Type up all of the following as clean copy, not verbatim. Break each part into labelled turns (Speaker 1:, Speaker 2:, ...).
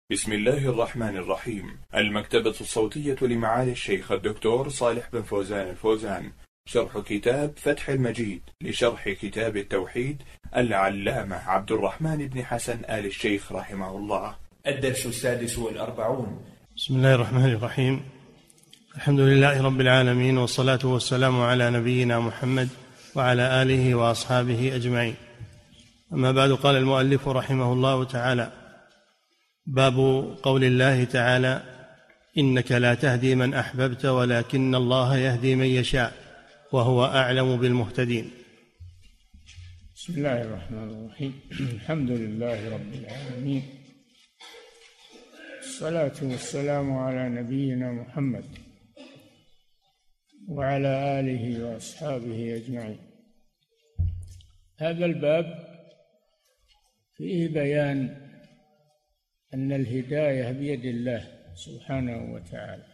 Speaker 1: بسم الله الرحمن الرحيم. المكتبة الصوتية لمعالي الشيخ الدكتور صالح بن فوزان الفوزان، شرح كتاب فتح المجيد لشرح كتاب التوحيد العلامة عبد الرحمن بن حسن آل الشيخ رحمه الله. الدرس 46.
Speaker 2: بسم الله الرحمن الرحيم. الحمد لله رب العالمين، والصلاة والسلام على نبينا محمد وعلى آله وأصحابه أجمعين. أما بعد، قال المؤلف رحمه الله تعالى: باب قول الله تعالى: إنك لا تهدي من أحببت ولكن الله يهدي من يشاء وهو أعلم بالمهتدين.
Speaker 3: بسم الله الرحمن الرحيم. الحمد لله رب العالمين، الصلاة والسلام على نبينا محمد وعلى آله وأصحابه أجمعين. هذا الباب فيه بيان أن الهداية بيد الله سبحانه وتعالى،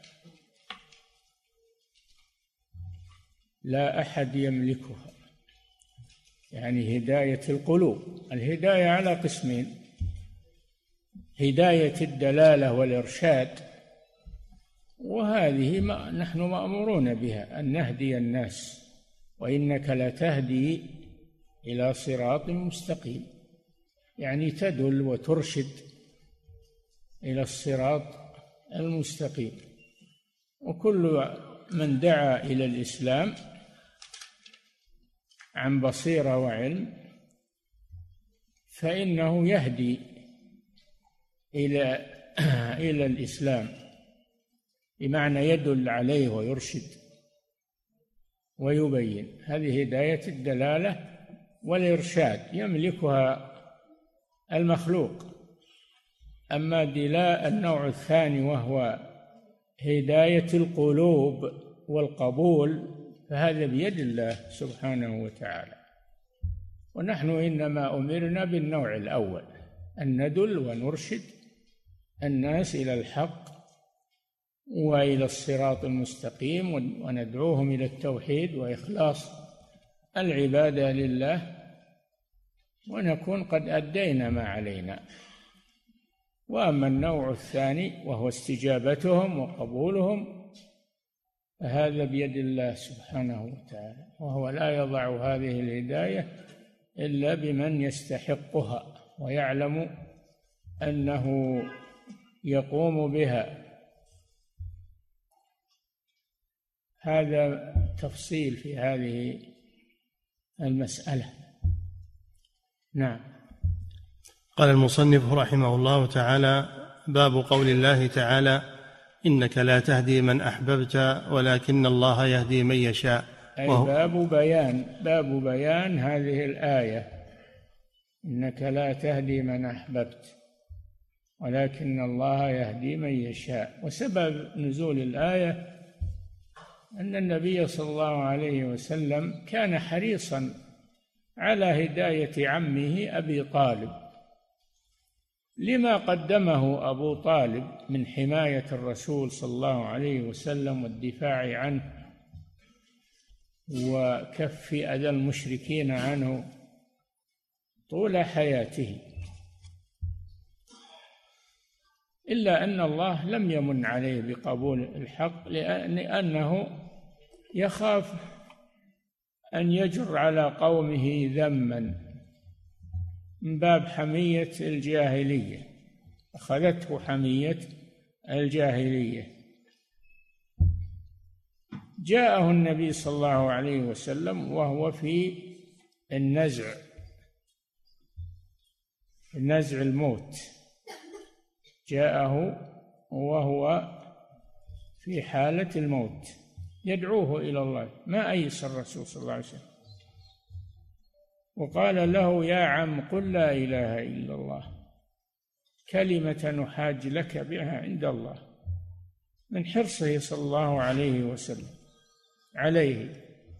Speaker 3: لا أحد يملكها. يعني هداية القلوب، الهداية على قسمين: هداية الدلالة والإرشاد، وهذه نحن مأمورون بها، أن نهدي الناس، وإنك لتهدي إلى صراط مستقيم، يعني تدل وترشد إلى الصراط المستقيم. وكل من دعا إلى الإسلام عن بصيرة وعلم فإنه يهدي إلى الإسلام، بمعنى يدل عليه ويرشد ويبين. هذه هداية الدلالة والإرشاد يملكها المخلوق. أما النوع الثاني وهو هداية القلوب والقبول فهذا بيد الله سبحانه وتعالى. ونحن إنما أمرنا بالنوع الأول، أن ندل ونرشد الناس إلى الحق وإلى الصراط المستقيم، وندعوهم إلى التوحيد وإخلاص العبادة لله، ونكون قد أدينا ما علينا. وأما النوع الثاني وهو استجابتهم وقبولهم فهذا بيد الله سبحانه وتعالى، وهو لا يضع هذه الهداية إلا بمن يستحقها ويعلم أنه يقوم بها. هذا تفصيل في هذه المسألة. نعم.
Speaker 2: قال المصنف رحمه الله تعالى: باب قول الله تعالى: إنك لا تهدي من أحببت ولكن الله يهدي من يشاء.
Speaker 3: أي باب بيان هذه الآية: إنك لا تهدي من أحببت ولكن الله يهدي من يشاء. وسبب نزول الآية أن النبي صلى الله عليه وسلم كان حريصا على هداية عمه أبي طالب، لما قدمه أبو طالب من حماية الرسول صلى الله عليه وسلم والدفاع عنه وكف أذى المشركين عنه طول حياته. إلا أن الله لم يمن عليه بقبول الحق، لأنه يخاف أن يجر على قومه ذما من باب حمية الجاهلية، أخذته حمية الجاهلية. جاءه النبي صلى الله عليه وسلم وهو في النزع الموت، جاءه وهو في حالة الموت يدعوه إلى الله، ما أيس الرسول صلى الله عليه وسلم، وقال له: يا عم قل لا إله إلا الله كلمة نحاج لك بها عند الله، من حرصه صلى الله عليه وسلم عليه.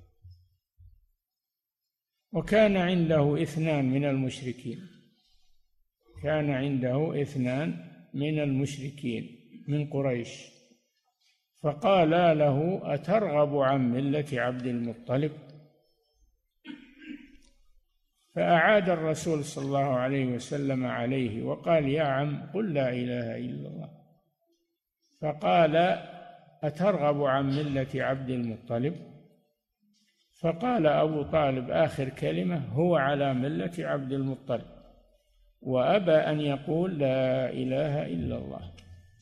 Speaker 3: وكان عنده 2 من المشركين، كان عنده 2 من المشركين من قريش، فقال له: أترغب عن ملة عبد المطلب؟ فأعاد الرسول صلى الله عليه وسلم عليه وقال: يا عم قل لا إله إلا الله. فقال: أترغب عن ملة عبد المطلب؟ فقال أبو طالب آخر كلمة: هو على ملة عبد المطلب، وأبى أن يقول لا إله إلا الله.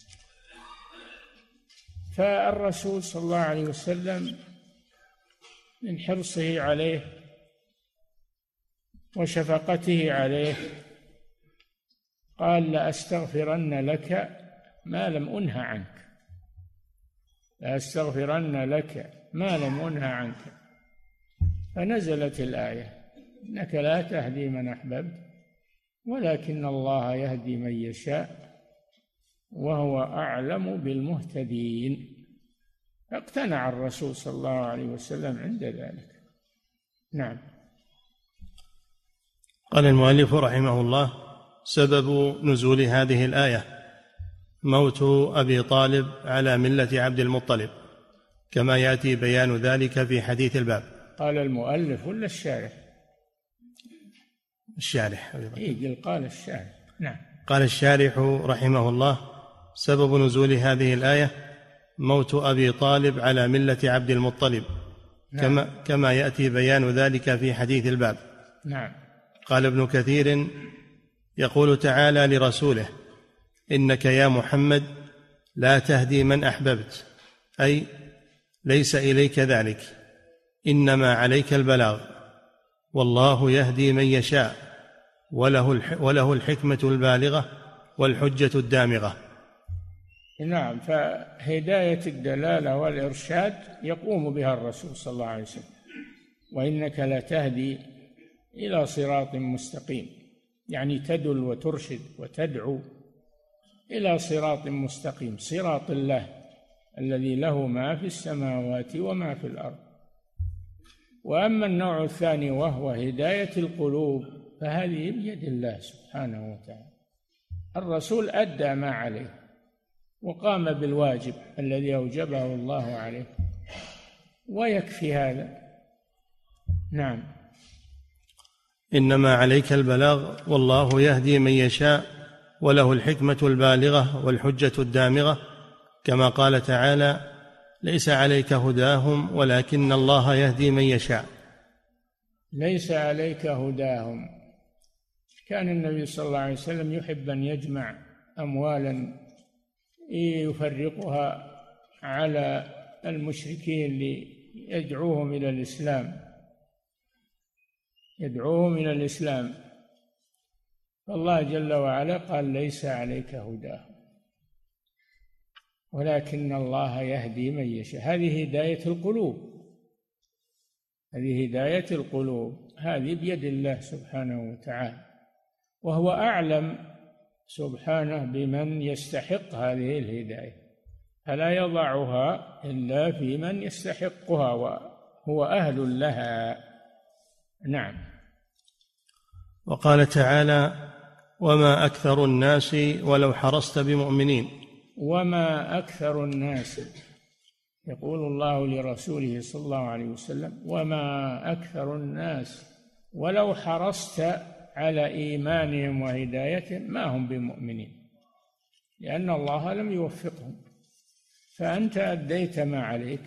Speaker 3: فالرسول صلى الله عليه وسلم من حرصه عليه وشفقته عليه قال: لأستغفرن لك ما لم أنه عنك، لأستغفرن لك ما لم أنه عنك. فنزلت الآية: إنك لا تهدي من أحببت ولكن الله يهدي من يشاء وهو أعلم بالمهتدين. فاقتنع الرسول صلى الله عليه وسلم عند ذلك. نعم.
Speaker 2: قال المؤلف رحمه الله: سبب نزول هذه الآية موت أبي طالب على ملة عبد المطلب، كما يأتي بيان ذلك في حديث الباب.
Speaker 3: قال المؤلف ولا الشارح؟
Speaker 2: الشارح.
Speaker 3: قال الشارح. نعم.
Speaker 2: قال الشارح رحمه الله: سبب نزول هذه الآية موت أبي طالب على ملة عبد المطلب. نعم. كما يأتي بيان ذلك في حديث الباب.
Speaker 3: نعم.
Speaker 2: قال ابن كثير: يقول تعالى لرسوله: إنك يا محمد لا تهدي من أحببت، أي ليس إليك ذلك، إنما عليك البلاغ، والله يهدي من يشاء وله الحكمة البالغة والحجة الدامغة.
Speaker 3: نعم. فهداية الدلالة والإرشاد يقوم بها الرسول صلى الله عليه وسلم. وإنك لا تهدي إلى صراط مستقيم، يعني تدل وترشد وتدعو إلى صراط مستقيم، صراط الله الذي له ما في السماوات وما في الأرض. وأما النوع الثاني وهو هداية القلوب فهذه بيد الله سبحانه وتعالى. الرسول أدى ما عليه وقام بالواجب الذي أوجبه الله عليه، ويكفي هذا. نعم.
Speaker 2: إنما عليك البلاغ والله يهدي من يشاء وله الحكمة البالغة والحجة الدامغة، كما قال تعالى: ليس عليك هداهم ولكن الله يهدي من يشاء.
Speaker 3: ليس عليك هداهم. كان النبي صلى الله عليه وسلم يحب أن يجمع أموالا يفرقها على المشركين ليدعوهم إلى الإسلام، يدعوهم إلى الإسلام. فالله جل وعلا قال: ليس عليك هداهم ولكن الله يهدي من يشاء. هذه هداية القلوب، هذه هداية القلوب، هذه بيد الله سبحانه وتعالى، وهو أعلم سبحانه بمن يستحق هذه الهداية، فلا يضعها إلا في من يستحقها وهو أهل لها. نعم.
Speaker 2: وقال تعالى: وما أكثر الناس ولو حرصت بمؤمنين.
Speaker 3: وما أكثر الناس، يقول الله لرسوله صلى الله عليه وسلم: وما أكثر الناس ولو حرصت على إيمانهم وهدايتهم ما هم بمؤمنين، لأن الله لم يوفقهم، فأنت أديت ما عليك،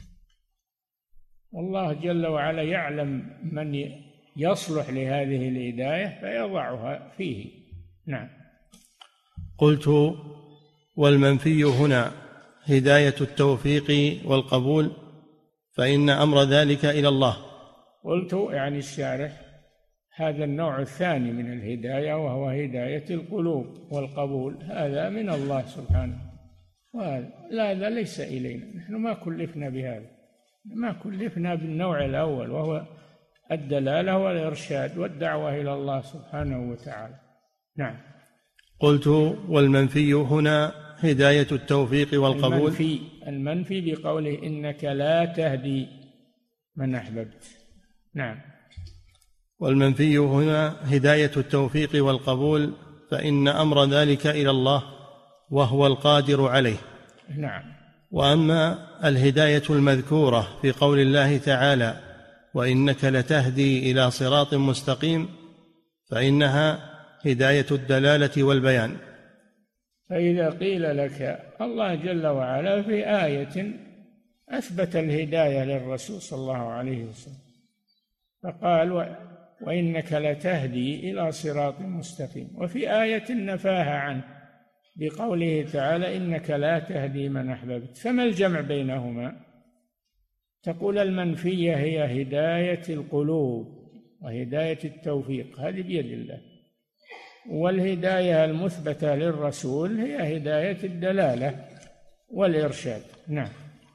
Speaker 3: والله جل وعلا يعلم من يصلح لهذه الهداية فيضعها فيه. نعم.
Speaker 2: قلت: والمنفي هنا هداية التوفيق والقبول، فإن أمر ذلك إلى الله.
Speaker 3: قلت يعني الشارح: هذا النوع الثاني من الهداية وهو هداية القلوب والقبول، هذا من الله سبحانه، وهذا ليس إلينا، نحن ما كلفنا بهذا، ما كلفنا بالنوع الأول وهو الدلالة والإرشاد والدعوة إلى الله سبحانه وتعالى. نعم.
Speaker 2: قلت: والمنفي هنا هداية التوفيق والقبول.
Speaker 3: المنفي بقوله: إنك لا تهدي من أحببت. نعم.
Speaker 2: والمنفي هنا هداية التوفيق والقبول، فإن أمر ذلك إلى الله وهو القادر عليه.
Speaker 3: نعم.
Speaker 2: وأما الهداية المذكورة في قول الله تعالى: وإنك لتهدي إلى صراط مستقيم فإنها هداية الدلالة والبيان.
Speaker 3: فإذا قيل لك الله جل وعلا في آية أثبت الهداية للرسول صلى الله عليه وسلم فقال وإنك لتهدي إلى صراط مستقيم، وفي آية نفاها عنه بقوله تعالى إنك لا تهدي من أحببت، فما الجمع بينهما؟ تقول المنفية هي هداية القلوب وهداية التوفيق، هذه بيد الله، والهداية المثبتة للرسول هي هداية الدلالة والإرشاد. نعم.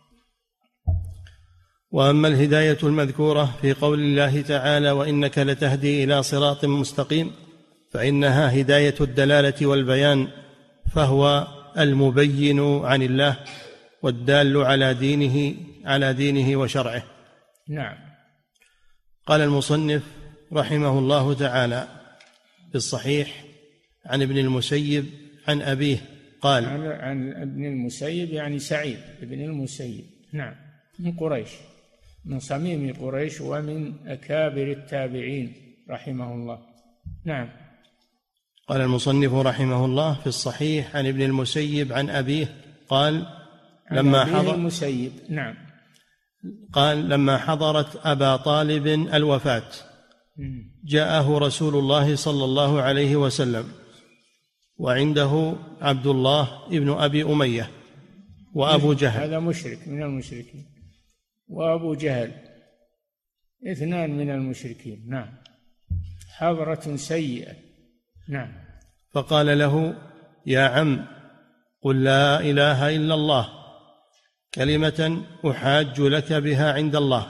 Speaker 2: وأما الهداية المذكورة في قول الله تعالى وإنك لتهدي إلى صراط مستقيم فإنها هداية الدلالة والبيان، فهو المبين عن الله والدال على دينه وشرعه.
Speaker 3: نعم.
Speaker 2: قال المصنف رحمه الله تعالى في الصحيح عن ابن المسيب عن أبيه قال
Speaker 3: عن ابن المسيب يعني سعيد ابن المسيب، نعم، من قريش، من صميم قريش ومن أكابر التابعين رحمه الله. نعم.
Speaker 2: قال المصنف رحمه الله في الصحيح عن ابن المسيب عن أبيه قال لما حضر
Speaker 3: المسيب، نعم،
Speaker 2: قال لما حضرت أبا طالب الوفاة جاءه رسول الله صلى الله عليه وسلم وعنده عبد الله ابن أبي أمية وأبو جهل،
Speaker 3: هذا مشرك من المشركين، وأبو جهل، اثنان من المشركين. نعم. حضرة سيئة. نعم.
Speaker 2: فقال له يا عم قل لا إله إلا الله كلمة أحاج لك بها عند الله،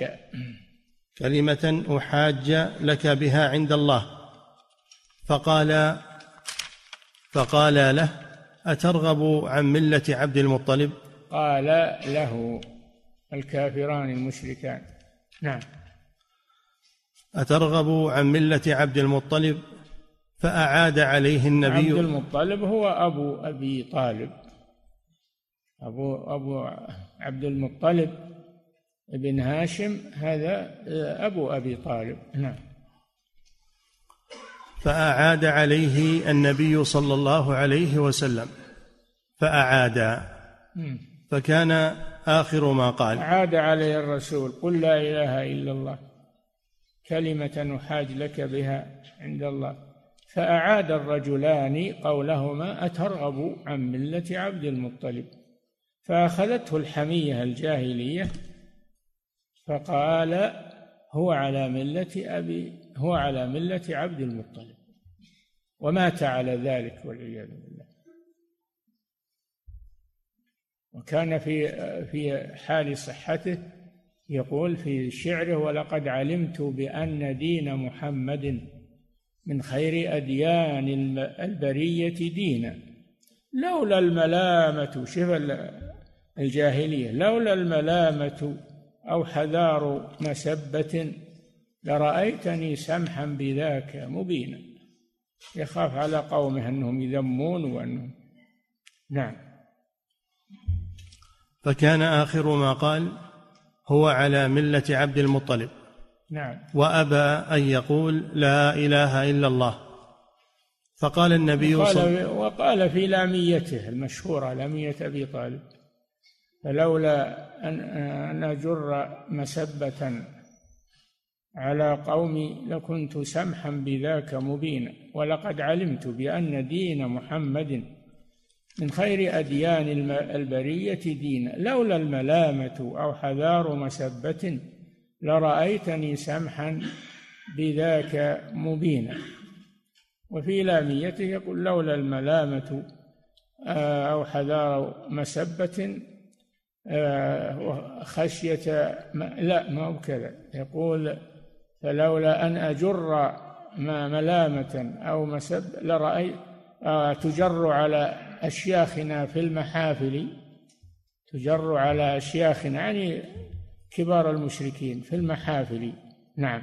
Speaker 2: كلمة أحاج لك بها عند الله. فقال له أترغب عن ملة عبد المطلب؟
Speaker 3: قال له الكافران المشركان. نعم.
Speaker 2: أترغب عن ملة عبد المطلب؟ فأعاد عليه النبي.
Speaker 3: عبد المطلب هو أبو أبي طالب، أبو عبد المطلب ابن هاشم، هذا أبو أبي طالب. نعم.
Speaker 2: فأعاد عليه النبي صلى الله عليه وسلم فأعاد، فكان آخر ما قال
Speaker 3: أعاد عليه الرسول قل لا إله إلا الله كلمة أحاج لك بها عند الله. فأعاد الرجلان قولهما أترغب عن ملة عبد المطلب، فأخذته الحمية الجاهلية فقال هو على ملة عبد المطلب، ومات على ذلك والعياذ بالله. وكان في حال صحته يقول في شعره ولقد علمت بأن دين محمد من خير أديان البرية دينا لولا الملامة، شوف الجاهلية، لولا الملامة أو حذار مسبة لرأيتني سمحا بذاك مبينا، يخاف على قومه أنهم يذمون وأنهم. نعم.
Speaker 2: فكان آخر ما قال هو على ملة عبد المطلب.
Speaker 3: نعم.
Speaker 2: وأبى أن يقول لا إله إلا الله. فقال النبي
Speaker 3: وقال في لاميته المشهورة لامية أبي طالب فلولا أن أجر مسبة على قومي لكنت سمحا بذاك مبينا، ولقد علمت بأن دين محمد من خير أديان البرية دينا لولا الملامة أو حذار مسبة لرأيتني سمحا بذاك مبينا. وفي لاميته يقول لولا الملامة أو حذار مسبة خشية لا ما هو كذا، يقول فلولا أن أجر ملامة أو مسب لرأيت تجر على أشياخنا في المحافل، تجر على أشياخنا يعني كبار المشركين في المحافل. نعم.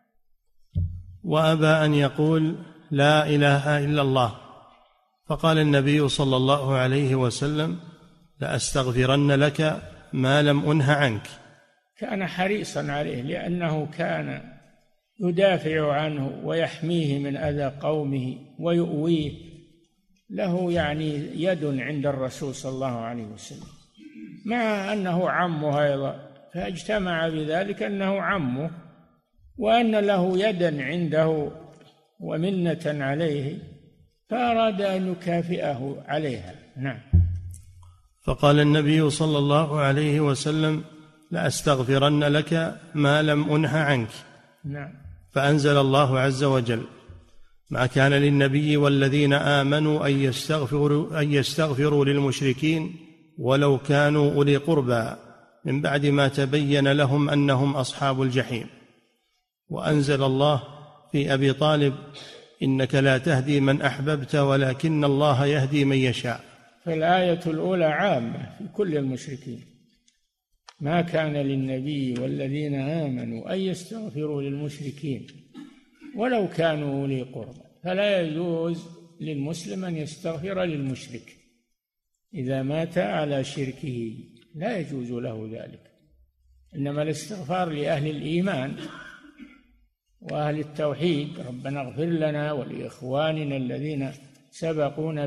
Speaker 2: وأبى أن يقول لا إله إلا الله. فقال النبي صلى الله عليه وسلم لأستغفرن لك ما لم أنه عنك.
Speaker 3: كان حريصا عليه، لأنه كان يدافع عنه ويحميه من أذى قومه ويؤويه، له يعني يد عند الرسول صلى الله عليه وسلم، مع أنه عمه أيضا، فاجتمع بذلك أنه عمه وأن له يدا عنده ومنة عليه، فأراد أن يكافئه عليها. نعم.
Speaker 2: فقال النبي صلى الله عليه وسلم: لأستغفرن لك ما لم أنه عنك.
Speaker 3: نعم.
Speaker 2: فأنزل الله عز وجل: ما كان للنبي والذين آمنوا أن يستغفروا للمشركين ولو كانوا أولي قربى من بعد ما تبين لهم أنهم أصحاب الجحيم. وأنزل الله في أبي طالب: إنك لا تهدي من أحببت ولكن الله يهدي من يشاء.
Speaker 3: فالآية الأولى عامة في كل المشركين: ما كان للنبي والذين آمنوا أن يستغفروا للمشركين ولو كانوا أولي قربى. فلا يجوز للمسلم أن يستغفر للمشرك إذا مات على شركه، لا يجوز له ذلك، إنما الاستغفار لأهل الإيمان وأهل التوحيد: ربنا اغفر لنا ولإخواننا الذين سبقونا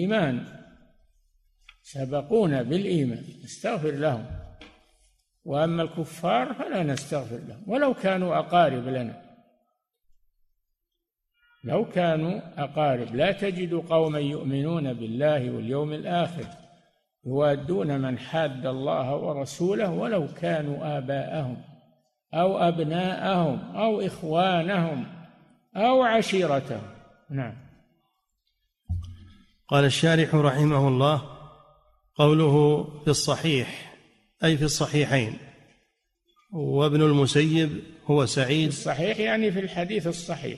Speaker 3: بالإيمان نستغفر لهم، وأما الكفار فلا نستغفر لهم ولو كانوا أقارب لنا، لو كانوا أقارب. لا تجد قوما يؤمنون بالله واليوم الآخر يوادون من حاد الله ورسوله ولو كانوا آباءهم أو أبناءهم أو إخوانهم أو عشيرتهم. نعم.
Speaker 2: قال الشارح رحمه الله: قوله في الصحيح أي في الصحيحين. وابن المسيب هو سعيد.
Speaker 3: الصحيح يعني في الحديث الصحيح،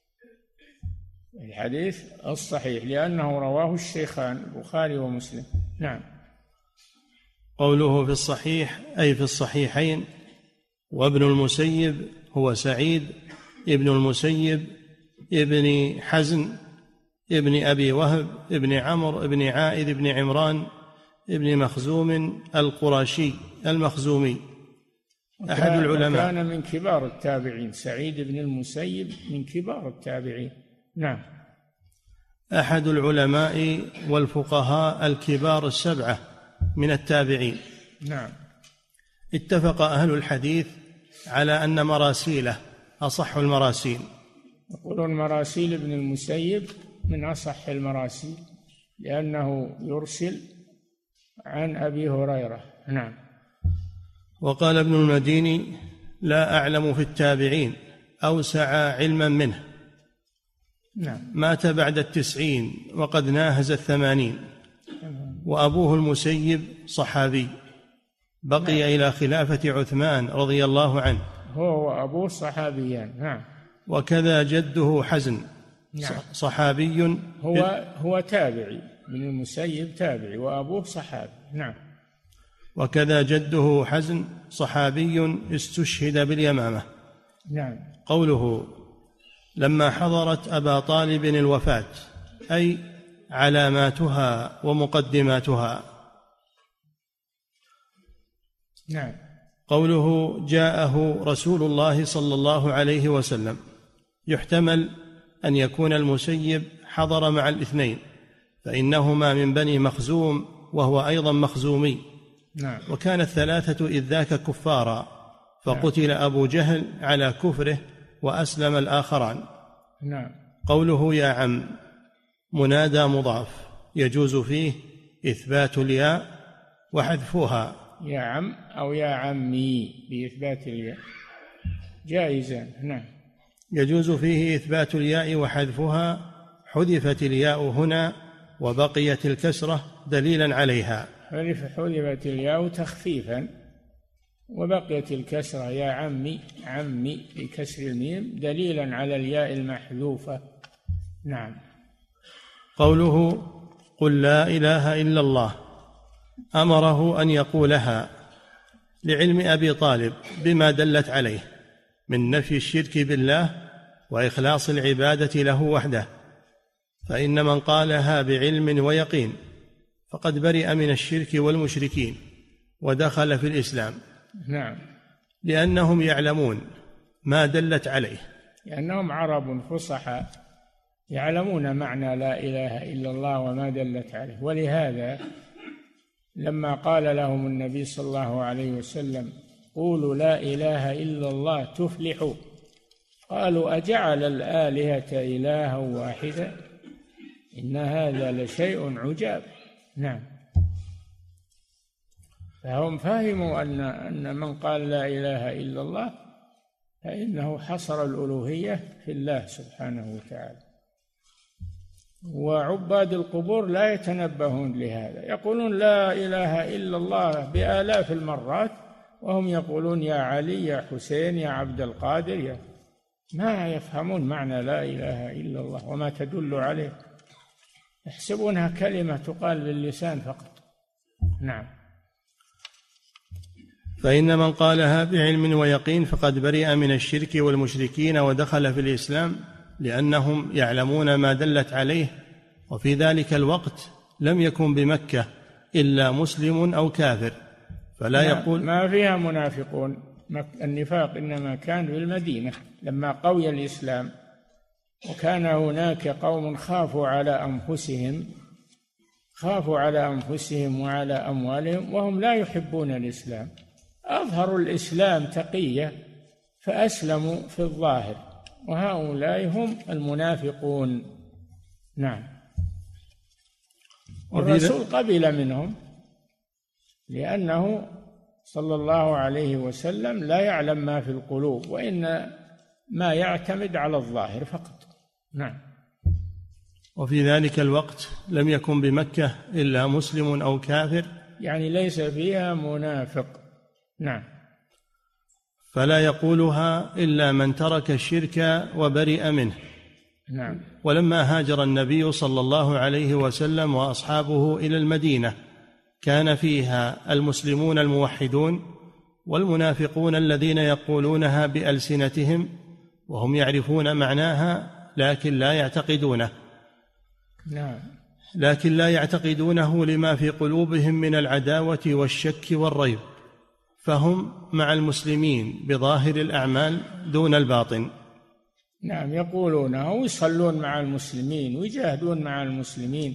Speaker 3: الحديث الصحيح، لأنه رواه الشيخان البخاري ومسلم. نعم.
Speaker 2: قوله في الصحيح أي في الصحيحين. وابن المسيب هو سعيد ابن المسيب ابن حزن ابن أبي وهب ابن عمرو ابن عائذ ابن عمران ابن مخزوم القرشي المخزومي، أحد العلماء.
Speaker 3: كان من كبار التابعين، سعيد بن المسيب من كبار التابعين. نعم.
Speaker 2: أحد العلماء والفقهاء الكبار السبعة من التابعين.
Speaker 3: نعم.
Speaker 2: اتفق أهل الحديث على أن مراسيله أصح المراسيل.
Speaker 3: يقولون مراسيل ابن المسيب من أصح المراسيل لأنه يرسل عن أبي هريرة. نعم.
Speaker 2: وقال ابن المديني: لا أعلم في التابعين أوسع علما منه.
Speaker 3: نعم.
Speaker 2: مات بعد 90 وقد ناهز 80. وأبوه المسيب صحابي بقي
Speaker 3: نعم.
Speaker 2: إلى خلافة عثمان رضي الله عنه،
Speaker 3: هو وأبوه صحابيان. نعم.
Speaker 2: وكذا جده حزن.
Speaker 3: نعم.
Speaker 2: صحابي.
Speaker 3: هو تابعي، من المسيب تابعي وأبوه صحابي. نعم.
Speaker 2: وكذا جده حزن صحابي استشهد باليمامة.
Speaker 3: نعم.
Speaker 2: قوله: لما حضرت أبا طالب الوفاة أي علاماتها ومقدماتها.
Speaker 3: نعم.
Speaker 2: قوله: جاءه رسول الله صلى الله عليه وسلم، يحتمل أن يكون المسيب حضر مع الاثنين، فإنهما من بني مخزوم وهو أيضا مخزومي.
Speaker 3: نعم.
Speaker 2: وكان الثلاثة إذ ذاك كفارا، فقتل أبو جهل على كفره وأسلم الآخران.
Speaker 3: نعم.
Speaker 2: قوله: يا عم منادى مضاف، يجوز فيه إثبات الياء وحذفها.
Speaker 3: يا عم أو يا عمي بإثبات الياء جائزا. نعم.
Speaker 2: يجوز فيه إثبات الياء وحذفها، حذفت الياء هنا وبقيت الكسرة دليلا عليها.
Speaker 3: حذفت الياء تخفيفا وبقيت الكسرة يا عمي، عمي بكسر الميم دليلا على الياء المحذوفة. نعم.
Speaker 2: قوله: قل لا إله إلا الله، أمره أن يقولها لعلم أبي طالب بما دلت عليه من نفي الشرك بالله وإخلاص العبادة له وحده، فإن من قالها بعلم ويقين فقد برئ من الشرك والمشركين ودخل في الإسلام.
Speaker 3: نعم.
Speaker 2: لأنهم يعلمون ما دلت عليه،
Speaker 3: لأنهم عرب فصحى يعلمون معنى لا إله إلا الله وما دلت عليه. ولهذا لما قال لهم النبي صلى الله عليه وسلم قولوا لا إله إلا الله تفلحوا، قالوا أجعل الآلهة إلها واحدا إن هذا لشيء عجاب. نعم، فهم فهموا أن من قال لا إله إلا الله فإنه حصر الألوهية في الله سبحانه وتعالى. وعباد القبور لا يتنبهون لهذا، يقولون لا إله إلا الله بآلاف المرات وهم يقولون يا علي يا حسين يا عبد القادر ما يفهمون معنى لا إله إلا الله وما تدل عليه، يحسبونها كلمة تقال باللسان فقط. نعم.
Speaker 2: فإن من قالها بعلم ويقين فقد برئ من الشرك والمشركين ودخل في الإسلام، لأنهم يعلمون ما دلت عليه. وفي ذلك الوقت لم يكن بمكة إلا مسلم أو كافر، فلا يقول
Speaker 3: ما فيها منافقون. النفاق إنما كان في المدينة لما قوي الإسلام، وكان هناك قوم خافوا على أنفسهم وعلى أموالهم وهم لا يحبون الإسلام، أظهروا الإسلام تقية فأسلموا في الظاهر، وهؤلاء هم المنافقون. نعم. والرسول قبل منهم لأنه صلى الله عليه وسلم لا يعلم ما في القلوب، وإن ما يعتمد على الظاهر فقط. نعم.
Speaker 2: وفي ذلك الوقت لم يكن بمكة إلا مسلم أو كافر،
Speaker 3: يعني ليس فيها منافق. نعم.
Speaker 2: فلا يقولها إلا من ترك الشرك وبرئ منه.
Speaker 3: نعم.
Speaker 2: ولما هاجر النبي صلى الله عليه وسلم وأصحابه إلى المدينة كان فيها المسلمون الموحدون والمنافقون الذين يقولونها بألسنتهم وهم يعرفون معناها لكن لا يعتقدونه لما في قلوبهم من العداوة والشك والريب، فهم مع المسلمين بظاهر الأعمال دون الباطن.
Speaker 3: نعم، يقولونه ويصلون مع المسلمين ويجاهدون مع المسلمين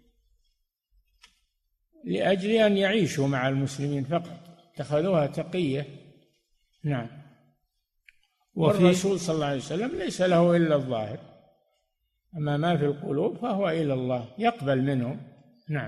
Speaker 3: لأجل أن يعيشوا مع المسلمين فقط، اتخذوها تقية. نعم. والرسول صلى الله عليه وسلم ليس له إلا الظاهر، أما ما في القلوب فهو إلى الله يقبل منهم. نعم.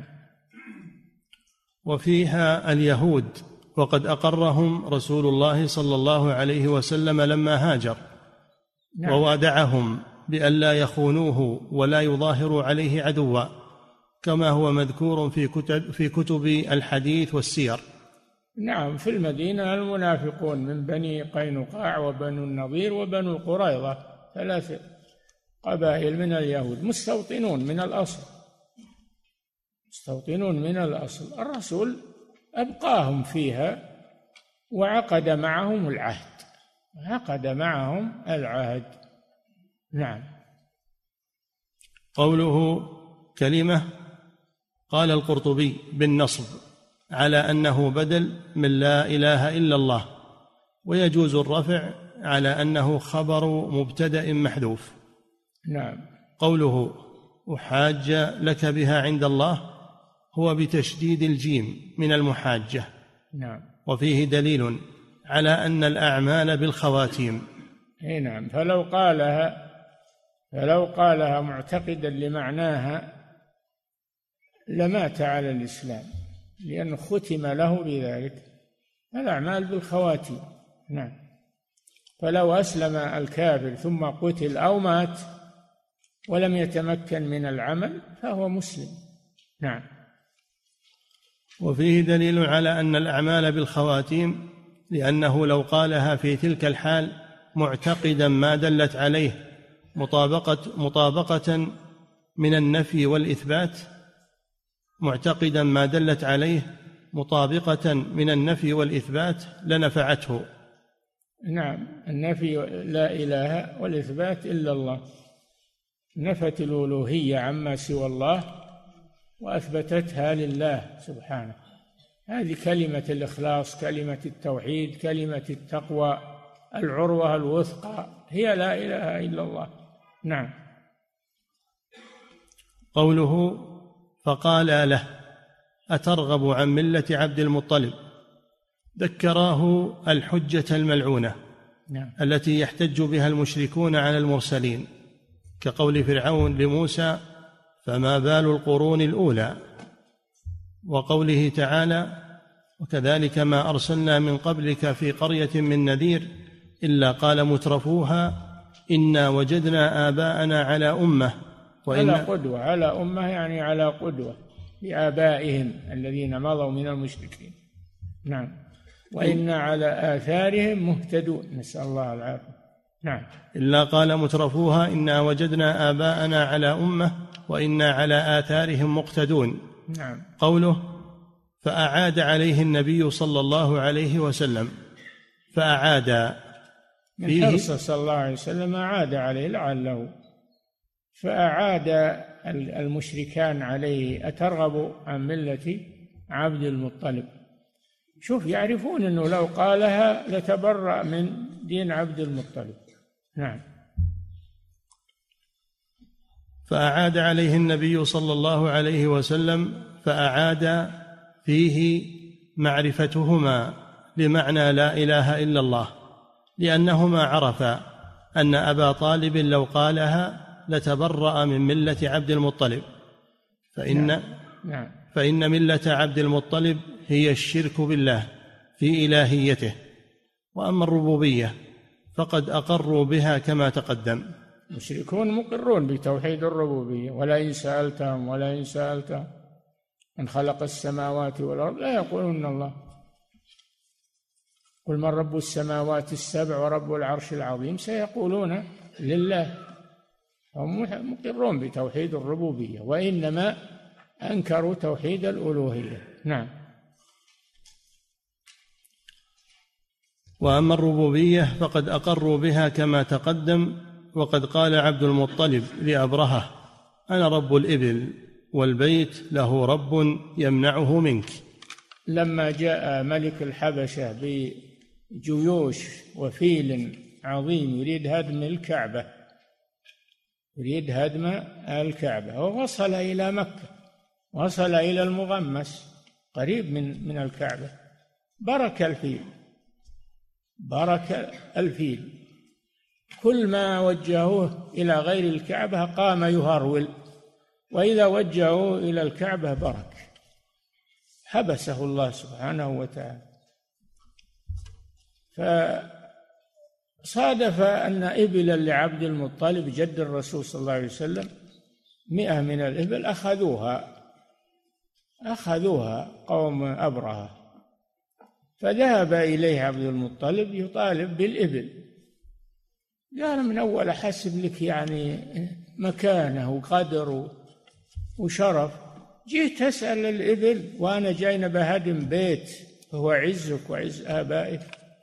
Speaker 2: وفيها اليهود، وقد أقرهم رسول الله صلى الله عليه وسلم لما هاجر. نعم. ووادعهم بألا يخونوه ولا يظاهروا عليه عدوا، كما هو مذكور في كتب الحديث والسير.
Speaker 3: نعم. في المدينة المنافقون من بني قينقاع وبنو النضير وبنو قريظة، 3 قبائل من اليهود مستوطنون من الأصل. الرسول أبقاهم فيها وعقد معهم العهد. نعم.
Speaker 2: قوله كلمة، قال القرطبي بالنصب على أنه بدل من لا إله إلا الله، ويجوز الرفع على أنه خبر مبتدأ محذوف.
Speaker 3: نعم.
Speaker 2: قوله أحاج لك بها عند الله هو بتشديد الجيم من المحاجة.
Speaker 3: نعم.
Speaker 2: وفيه دليل على أن الأعمال بالخواتيم.
Speaker 3: نعم. فلو قالها معتقدا لمعناها لمات على الإسلام، لأنه ختم له بذلك. الأعمال بالخواتيم. نعم. فلو أسلم الكافر ثم قتل أو مات ولم يتمكن من العمل فهو مسلم. نعم.
Speaker 2: وفيه دليل على أن الأعمال بالخواتيم، لأنه لو قالها في تلك الحال معتقدا ما دلت عليه مطابقة من النفي والإثبات، معتقدا ما دلت عليه مطابقة من النفي والإثبات لنفعته.
Speaker 3: نعم. النفي لا إله والإثبات إلا الله، نفت الألوهية عما سوى الله وأثبتتها لله سبحانه. هذه كلمة الإخلاص، كلمة التوحيد، كلمة التقوى، العروة الوثقى هي لا إله إلا الله. نعم.
Speaker 2: قوله فقال له أترغب عن ملة عبد المطلب، ذكراه الحجة الملعونة
Speaker 3: نعم.
Speaker 2: التي يحتج بها المشركون على المرسلين، كقول فرعون لموسى فما بال القرون الأولى، وقوله تعالى وكذلك ما أرسلنا من قبلك في قرية من نذير إلا قال مترفوها إنا وجدنا آباءنا على أمة
Speaker 3: على قدوة، على أمة يعني على قدوة بآبائهم الذين مضوا من المشركين. نعم. وإنا على آثارهم مهتدون، نسأل الله العافية. نعم.
Speaker 2: إلا قال مترفوها إنا وجدنا آباءنا على أمة وإنا على آثارهم مقتدون.
Speaker 3: نعم.
Speaker 2: قوله فأعاد عليه النبي صلى الله عليه وسلم، فأعاد
Speaker 3: من حرصه صلى الله عليه وسلم أعاد عليه لعله، فأعاد المشركان عليه أترغب عن ملة عبد المطلب. شوف، يعرفون أنه لو قالها لتبرأ من دين عبد المطلب. نعم.
Speaker 2: فأعاد عليه النبي صلى الله عليه وسلم، فأعاد فيه معرفتهما لمعنى لا إله إلا الله، لأنهما عرفا أن أبا طالب لو قالها لتبرأ من ملة عبد المطلب، فإن ملة عبد المطلب هي الشرك بالله في إلهيته، وأما الربوبية فقد أقروا بها كما تقدم.
Speaker 3: المشركون مقرون بتوحيد الربوبية، ولئن سألتهم من خلق السماوات والأرض لا يقولون الله، قل من رب السماوات السبع ورب العرش العظيم سيقولون لله. هم مقرون بتوحيد الربوبية، وإنما أنكروا توحيد الألوهية. نعم.
Speaker 2: وأما الربوبية فقد أقروا بها كما تقدم، وقد قال عبد المطلب لأبرهة أنا رب الإبل والبيت له رب يمنعه منك.
Speaker 3: لما جاء ملك الحبشة بجيوش وفيل عظيم يريد هدم الكعبة، ووصل إلى مكة، وصل إلى المغمس قريب من الكعبة، برك الفيل، كل ما وجهوه إلى غير الكعبة قام يهرول، وإذا وجهوه إلى الكعبة برك، حبسه الله سبحانه وتعالى. فصادف أن إبلا لعبد المطلب جد الرسول صلى الله عليه وسلم 100 من الإبل أخذوها قوم أبرهة، فذهب إليه عبد المطلب يطالب بالإبل، قال من أول أحسب لك يعني مكانه وقدر وشرف، جيت تسأل الإبل وأنا جاي بهدم بيت هو عزك وعز آبائك،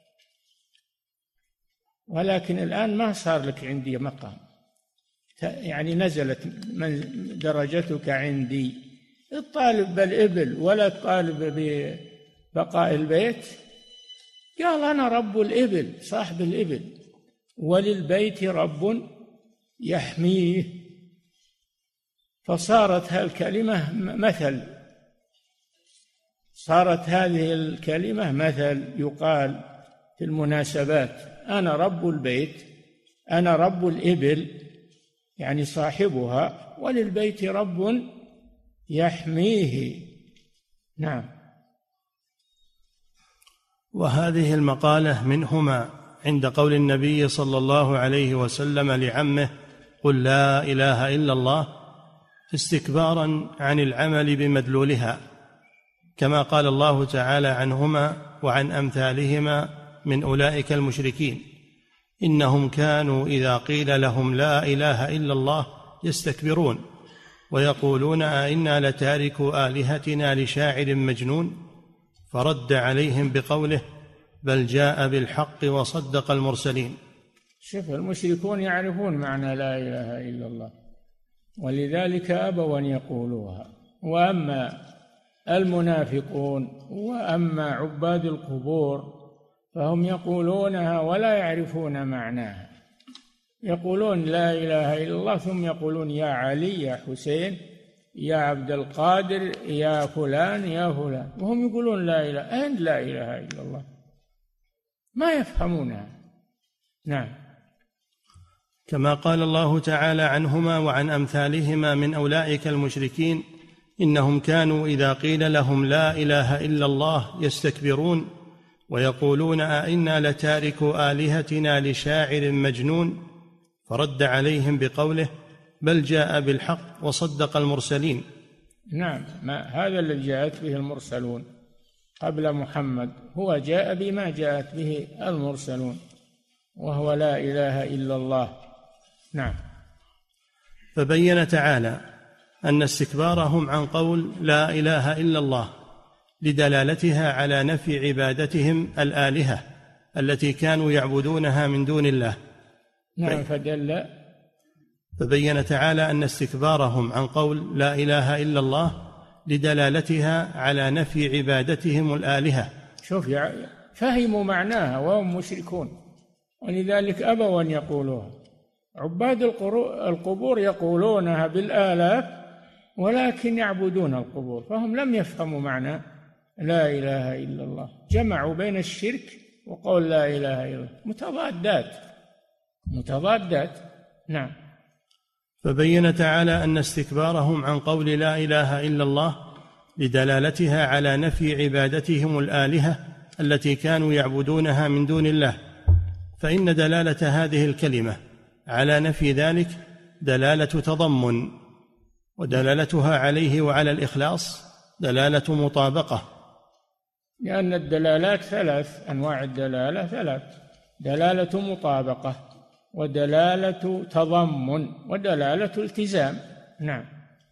Speaker 3: ولكن الآن ما صار لك عندي مقام، يعني نزلت من درجتك عندي، الطالب بالإبل ولا الطالب ببقاء البيت. قال أنا رب الإبل، صاحب الإبل، وللبيت رب يحميه. فصارت هالكلمة مثل، صارت هذه الكلمة مثل يقال في المناسبات، أنا رب البيت، أنا رب الإبل يعني صاحبها، وللبيت رب يحميه. نعم.
Speaker 2: وهذه المقالة منهما عند قول النبي صلى الله عليه وسلم لعمه قل لا إله إلا الله، استكبارا عن العمل بمدلولها، كما قال الله تعالى عنهما وعن أمثالهما من أولئك المشركين إنهم كانوا إذا قيل لهم لا إله إلا الله يستكبرون ويقولون أئنا لتاركوا آلهتنا لشاعر مجنون، فرد عليهم بقوله بل جاء بالحق وصدق المرسلين.
Speaker 3: شوف، المشركون يعرفون معنى لا إله إلا الله، ولذلك أبوا أن يقولوها. وأما المنافقون. وأما عباد القبور فهم يقولونها ولا يعرفون معناها، يقولون لا إله إلا الله ثم يقولون يا علي يا حسين يا عبد القادر يا فلان يا فلان، وهم يقولون لا إله. أين لا إله إلا الله؟ ما يفهمونها. نعم.
Speaker 2: كما قال الله تعالى عنهما وعن أمثالهما من أولئك المشركين إنهم كانوا إذا قيل لهم لا إله إلا الله يستكبرون ويقولون أئنا لتاركو آلهتنا لشاعر مجنون، فرد عليهم بقوله بل جاء بالحق وصدق المرسلين.
Speaker 3: نعم، هذا الذي جاءت به المرسلون قبل محمد، هو جاء بما جاءت به المرسلون وهو لا إله إلا الله. نعم.
Speaker 2: فبين تعالى أن استكبارهم عن قول لا إله إلا الله لدلالتها على نفي عبادتهم الآلهة التي كانوا يعبدونها من دون الله.
Speaker 3: نعم.
Speaker 2: فبين تعالى أن استكبارهم عن قول لا إله إلا الله لدلالتها على نفي عبادتهم الآلهة.
Speaker 3: شوف، فهموا معناها وهم مشركون، ولذلك أبوا أن يقولوها. عباد القبور يقولونها بالآلاف ولكن يعبدون القبور، فهم لم يفهموا معنى لا إله إلا الله، جمعوا بين الشرك وقول لا إله إلا الله، متضادات. نعم.
Speaker 2: فبين تعالى أن استكبارهم عن قول لا إله إلا الله لدلالتها على نفي عبادتهم الآلهة التي كانوا يعبدونها من دون الله، فإن دلالة هذه الكلمة على نفي ذلك دلالة تضمن، ودلالتها عليه وعلى الإخلاص دلالة مطابقة.
Speaker 3: لأن الدلالات ثلاث، أنواع الدلالة ثلاث: دلالة مطابقة ودلالة تضمن ودلالة التزام. نعم.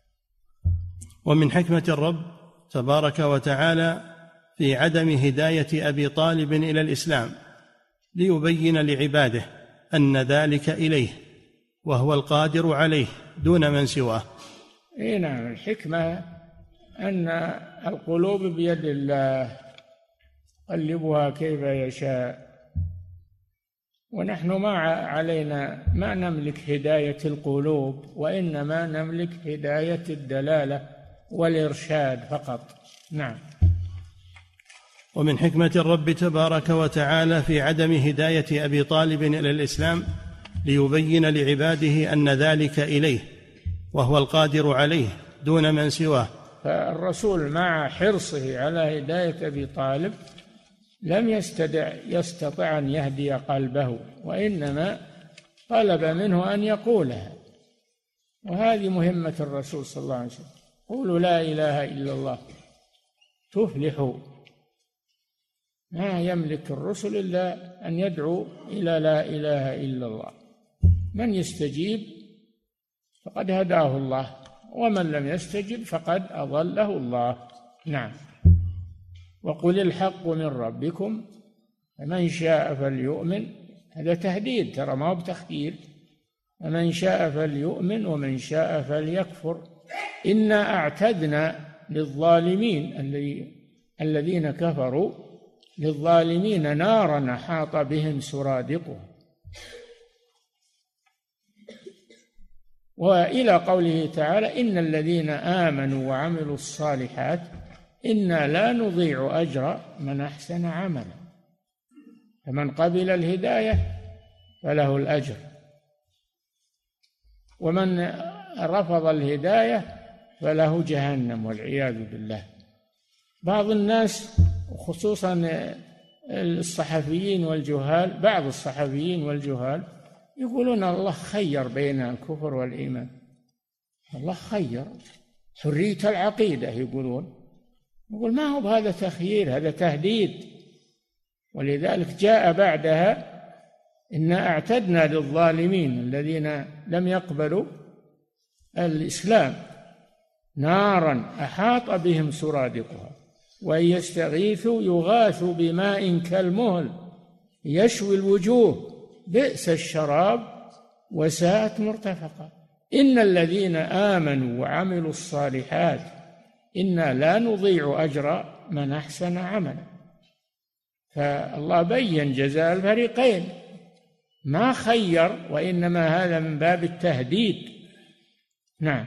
Speaker 2: ومن حكمة الرب تبارك وتعالى في عدم هداية أبي طالب إلى الإسلام ليبين لعباده أن ذلك إليه وهو القادر عليه دون من سواه.
Speaker 3: نعم. الحكمة أن القلوب بيد الله يقلبها كيف يشاء، ونحن ما نملك هداية القلوب، وإنما نملك هداية الدلالة والإرشاد فقط. نعم.
Speaker 2: ومن حكمة الرب تبارك وتعالى في عدم هداية أبي طالب إلى الإسلام ليبين لعباده أن ذلك إليه وهو القادر عليه دون من سواه.
Speaker 3: فالرسول مع حرصه على هداية أبي طالب لم يستطع أن يهدي قلبه، وإنما طلب منه أن يقولها، وهذه مهمة الرسول صلى الله عليه وسلم: قولوا لا إله إلا الله تفلحوا. ما يملك الرسل إلا أن يدعو إلى لا إله إلا الله، من يستجيب فقد هداه الله، ومن لم يستجب فقد أضله الله. نعم. وقل الحق من ربكم فمن شاء فليؤمن، هذا تهديد، ترى ما هو بتخيير، فمن شاء فليؤمن ومن شاء فليكفر إنا أعتدنا للظالمين الذين كفروا للظالمين نارا أحاط بهم سرادقها. وإلى قوله تعالى: إن الذين آمنوا وعملوا الصالحات إنا لا نضيع أجر من أحسن عملا، فمن قبل الهداية فله الأجر، ومن رفض الهداية فله جهنم والعياذ بالله. بعض الناس خصوصا الصحفيين والجهال، بعض الصحفيين والجهال يقولون الله خير بين الكفر والإيمان. الله خير، حرية العقيدة يقول ما هو بهذا تخيير، هذا تهديد. ولذلك جاء بعدها: إنا أعتدنا للظالمين الذين لم يقبلوا الإسلام نارا أحاط بهم سرادقها وإن يستغيثوا يغاثوا بماء كالمهل يشوي الوجوه بئس الشراب وساءت مرتفقا. إن الذين آمنوا وعملوا الصالحات إنا لا نضيع أجر من أحسن عملا. فالله بين جزاء الفريقين، ما خير، وإنما هذا من باب التهديد. نعم.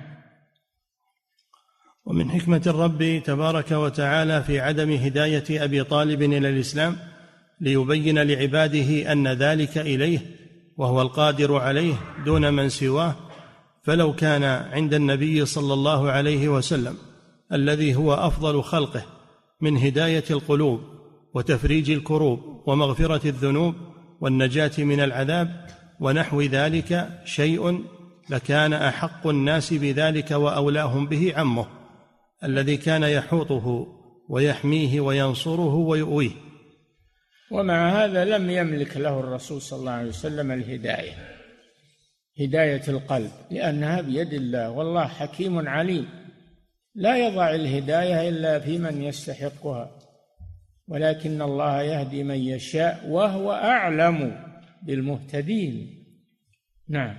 Speaker 2: ومن حكمة الرب تبارك وتعالى في عدم هداية أبي طالب إلى الإسلام ليبين لعباده أن ذلك إليه وهو القادر عليه دون من سواه، فلو كان عند النبي صلى الله عليه وسلم الذي هو أفضل خلقه من هداية القلوب وتفريج الكروب ومغفرة الذنوب والنجاة من العذاب ونحو ذلك شيء لكان أحق الناس بذلك وأولاهم به عمه الذي كان يحوطه ويحميه وينصره ويؤويه.
Speaker 3: ومع هذا لم يملك له الرسول صلى الله عليه وسلم الهداية، هداية القلب، لأنها بيد الله، والله حكيم عليم لا يضع الهداية إلا في من يستحقها، ولكن الله يهدي من يشاء وهو أعلم بالمهتدين. نعم.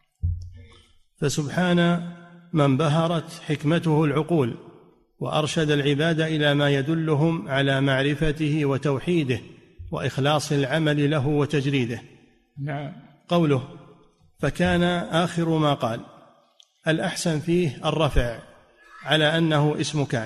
Speaker 2: فسبحان من بهرت حكمته العقول وأرشد العباد إلى ما يدلهم على معرفته وتوحيده وإخلاص العمل له وتجريده.
Speaker 3: نعم.
Speaker 2: قوله فكان آخر ما قال الأحسن فيه الرفع على أنه اسم كان،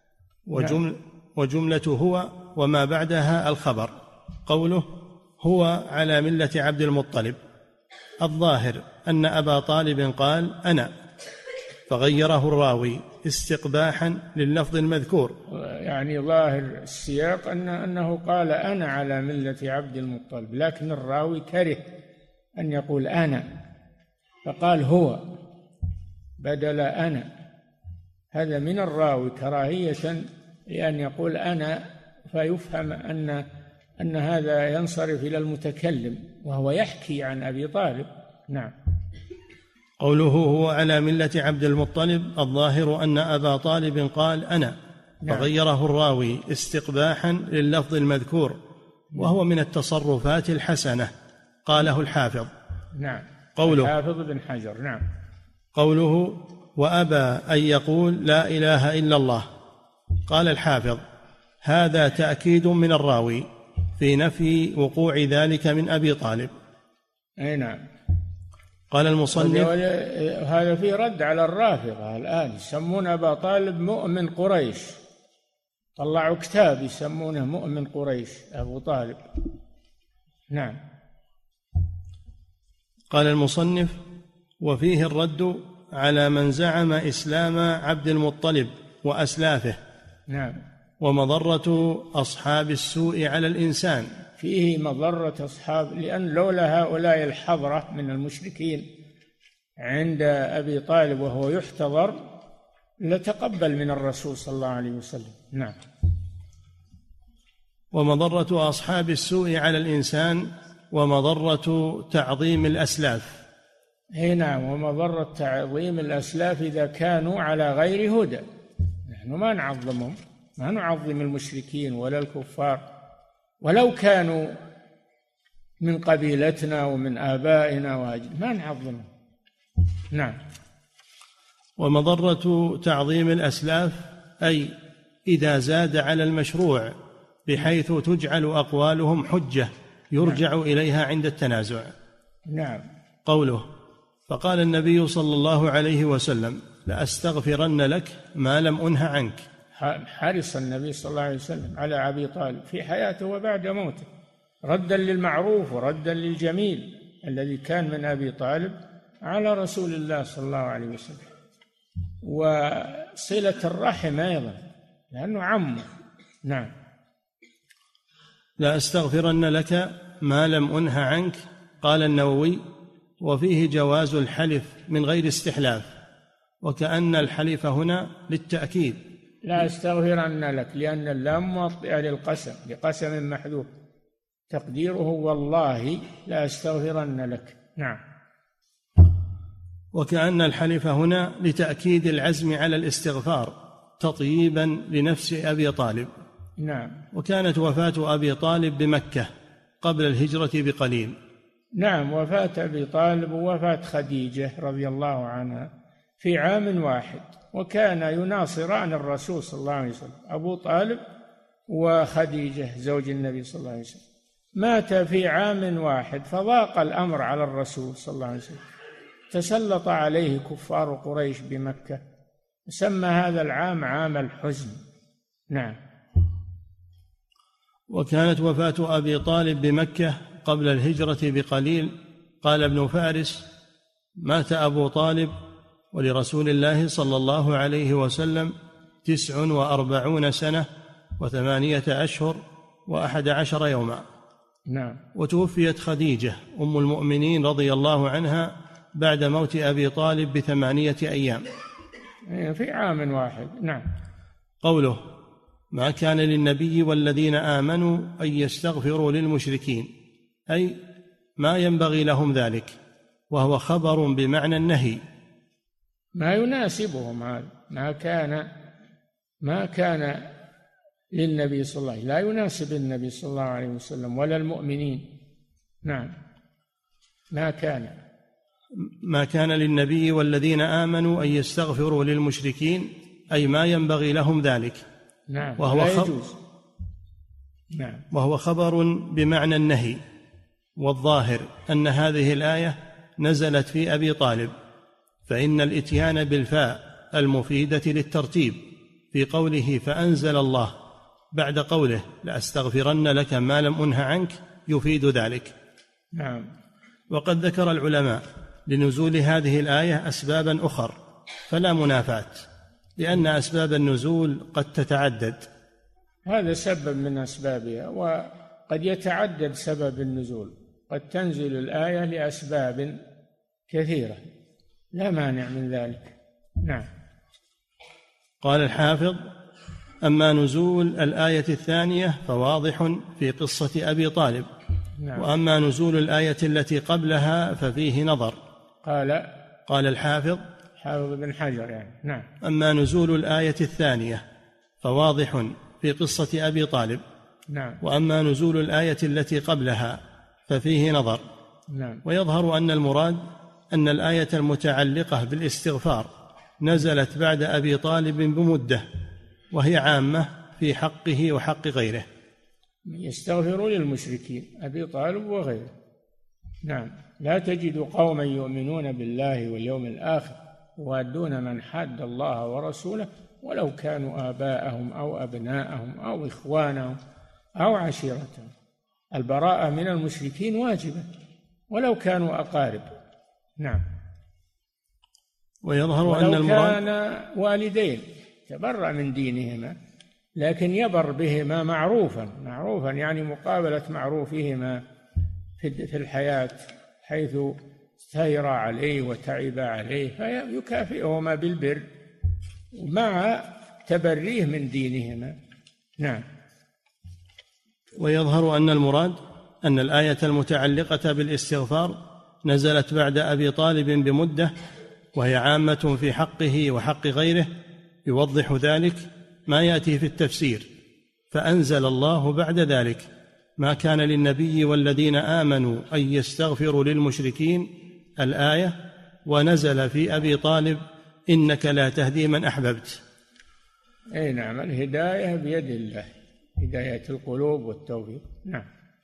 Speaker 2: وجملة هو وما بعدها الخبر. قوله هو على ملة عبد المطلب، الظاهر أن أبا طالب قال أنا، فغيره الراوي استقباحا لللفظ المذكور.
Speaker 3: يعني ظاهر السياق أنه قال أنا على ملة عبد المطلب، لكن الراوي كره أن يقول أنا فقال هو بدل أنا. هذا من الراوي كراهية لأن يقول أنا، فيفهم أن هذا ينصرف إلى المتكلم وهو يحكي عن أبي طالب. نعم.
Speaker 2: قوله هو على ملة عبد المطلب، الظاهر أن أبا طالب قال أنا، فغيره الراوي استقباحا لللفظ المذكور، وهو من التصرفات الحسنة. قاله الحافظ.
Speaker 3: نعم.
Speaker 2: قوله
Speaker 3: الحافظ بن حجر. نعم.
Speaker 2: قوله وأبى أن يقول لا إله إلا الله، قال الحافظ هذا تأكيد من الراوي في نفي وقوع ذلك من أبي طالب.
Speaker 3: أي نعم.
Speaker 2: قال المصنف
Speaker 3: هذا في رد على الرافضة الآن، يسمون أبا طالب مؤمن قريش، طلعوا كتاب يسمونه مؤمن قريش أبو طالب. نعم.
Speaker 2: قال المصنف وفيه الرد على من زعم إسلام عبد المطلب وأسلافه.
Speaker 3: نعم.
Speaker 2: ومضرة أصحاب السوء على الإنسان،
Speaker 3: فيه مضرة أصحاب، لأن لولا هؤلاء الحضرة من المشركين عند أبي طالب وهو يحتضر لتقبل من الرسول صلى الله عليه وسلم. نعم.
Speaker 2: ومضرة أصحاب السوء على الإنسان ومضرة تعظيم الأسلاف.
Speaker 3: نعم. ومضرة تعظيم الأسلاف إذا كانوا على غير هدى. نحن ما نعظمهم، ما نعظم المشركين ولا الكفار ولو كانوا من قبيلتنا ومن آبائنا ما نعظمهم. نعم.
Speaker 2: ومضرة تعظيم الأسلاف أي إذا زاد على المشروع بحيث تجعل أقوالهم حجة يرجع إليها عند التنازع.
Speaker 3: نعم.
Speaker 2: قوله فقال النبي صلى الله عليه وسلم لأستغفرن لك ما لم أنه عنك.
Speaker 3: حرص النبي صلى الله عليه وسلم على أبي طالب في حياته وبعد موته، ردا للمعروف وردا للجميل الذي كان من أبي طالب على رسول الله صلى الله عليه وسلم، وصلة الرحم أيضا لأنه عمه. نعم.
Speaker 2: لا أستغفرن لك ما لم أنه عنك. قال النووي وفيه جواز الحلف من غير استحلاف، وكأن الحلف هنا للتأكيد.
Speaker 3: لا أستغفرن لك لأن اللام موطئة للقسم، لقسم محذوف، تقديره والله لا أستغفرن لك. نعم.
Speaker 2: وكأن الحلف هنا لتأكيد العزم على الاستغفار تطييبا لنفس أبي طالب.
Speaker 3: نعم.
Speaker 2: وكانت وفاة أبي طالب بمكة قبل الهجرة بقليل.
Speaker 3: نعم. وفاة أبي طالب ووفاة خديجة رضي الله عنها في عام واحد، وكان يناصران الرسول صلى الله عليه وسلم، أبو طالب وخديجة زوج النبي صلى الله عليه وسلم، مات في عام واحد، فضاق الأمر على الرسول صلى الله عليه وسلم، تسلط عليه كفار قريش بمكة، سمى هذا العام عام الحزن. نعم.
Speaker 2: وكانت وفاة أبي طالب بمكة قبل الهجرة بقليل. قال ابن فارس: مات أبو طالب ولرسول الله صلى الله عليه وسلم 49 سنة و8 أشهر و11 يوما.
Speaker 3: نعم.
Speaker 2: وتوفيت خديجة أم المؤمنين رضي الله عنها بعد موت أبي طالب ب8 أيام،
Speaker 3: في عام واحد. نعم.
Speaker 2: قوله: ما كان للنبي والذين آمنوا أن يستغفروا للمشركين، أي ما ينبغي لهم ذلك، وهو خبر بمعنى النهي،
Speaker 3: ما يناسبهم هذا، ما كان للنبي صلى الله عليه وسلم، لا يناسب النبي صلى الله عليه وسلم ولا المؤمنين. نعم. ما كان للنبي والذين آمنوا أن يستغفروا للمشركين، أي ما ينبغي لهم ذلك. نعم. لا يجوز. نعم.
Speaker 2: وهو خبر بمعنى النهي، والظاهر أن هذه الآية نزلت في أبي طالب، فإن الإتيان بالفاء المفيدة للترتيب في قوله فأنزل الله بعد قوله لأستغفرن لك ما لم أنه عنك يفيد ذلك.
Speaker 3: نعم.
Speaker 2: وقد ذكر العلماء لنزول هذه الآية أسبابا أخر فلا منافاة، لأن أسباب النزول قد تتعدد.
Speaker 3: هذا سبب من أسبابها، وقد يتعدد سبب النزول، قد تنزل الآية لأسباب كثيرة، لا مانع من ذلك. نعم.
Speaker 2: قال الحافظ: أما نزول الآية الثانية فواضح في قصة أبي طالب.
Speaker 3: نعم.
Speaker 2: وأما نزول الآية التي قبلها ففيه نظر. قال الحافظ
Speaker 3: بن حجر يعني. نعم.
Speaker 2: أما نزول الآية الثانية فواضح في قصة أبي طالب.
Speaker 3: نعم.
Speaker 2: وأما نزول الآية التي قبلها ففيه نظر.
Speaker 3: نعم.
Speaker 2: ويظهر أن المراد أن الآية المتعلقة بالاستغفار نزلت بعد أبي طالب بمدة، وهي عامة في حقه وحق غيره.
Speaker 3: يستغفروا للمشركين، أبي طالب وغيره. نعم. لا تجد قوما يؤمنون بالله واليوم الآخر يوادون من حاد الله ورسوله ولو كانوا آباءهم أو أبناءهم أو إخوانهم أو عشيرتهم. البراءة من المشركين واجبة ولو كانوا أقارب. نعم.
Speaker 2: ويظهر أن المراد
Speaker 3: كان والدين تبرأ من دينهما، لكن يبر بهما معروفا يعني مقابلة معروفهما في الحياة، حيث سير عليه وتعب عليه فيكافئهما بالبر مع تبريه من دينهما. نعم.
Speaker 2: ويظهر أن المراد أن الآية المتعلقة بالاستغفار نزلت بعد أبي طالب بمدة، وهي عامة في حقه وحق غيره. يوضح ذلك ما يأتي في التفسير: فأنزل الله بعد ذلك ما كان للنبي والذين آمنوا أن يستغفروا للمشركين الآية، ونزل في أبي طالب إنك لا تهدي من أحببت.
Speaker 3: أي نعم. الهداية بيد الله، هداية القلوب والتوفيق. نعم.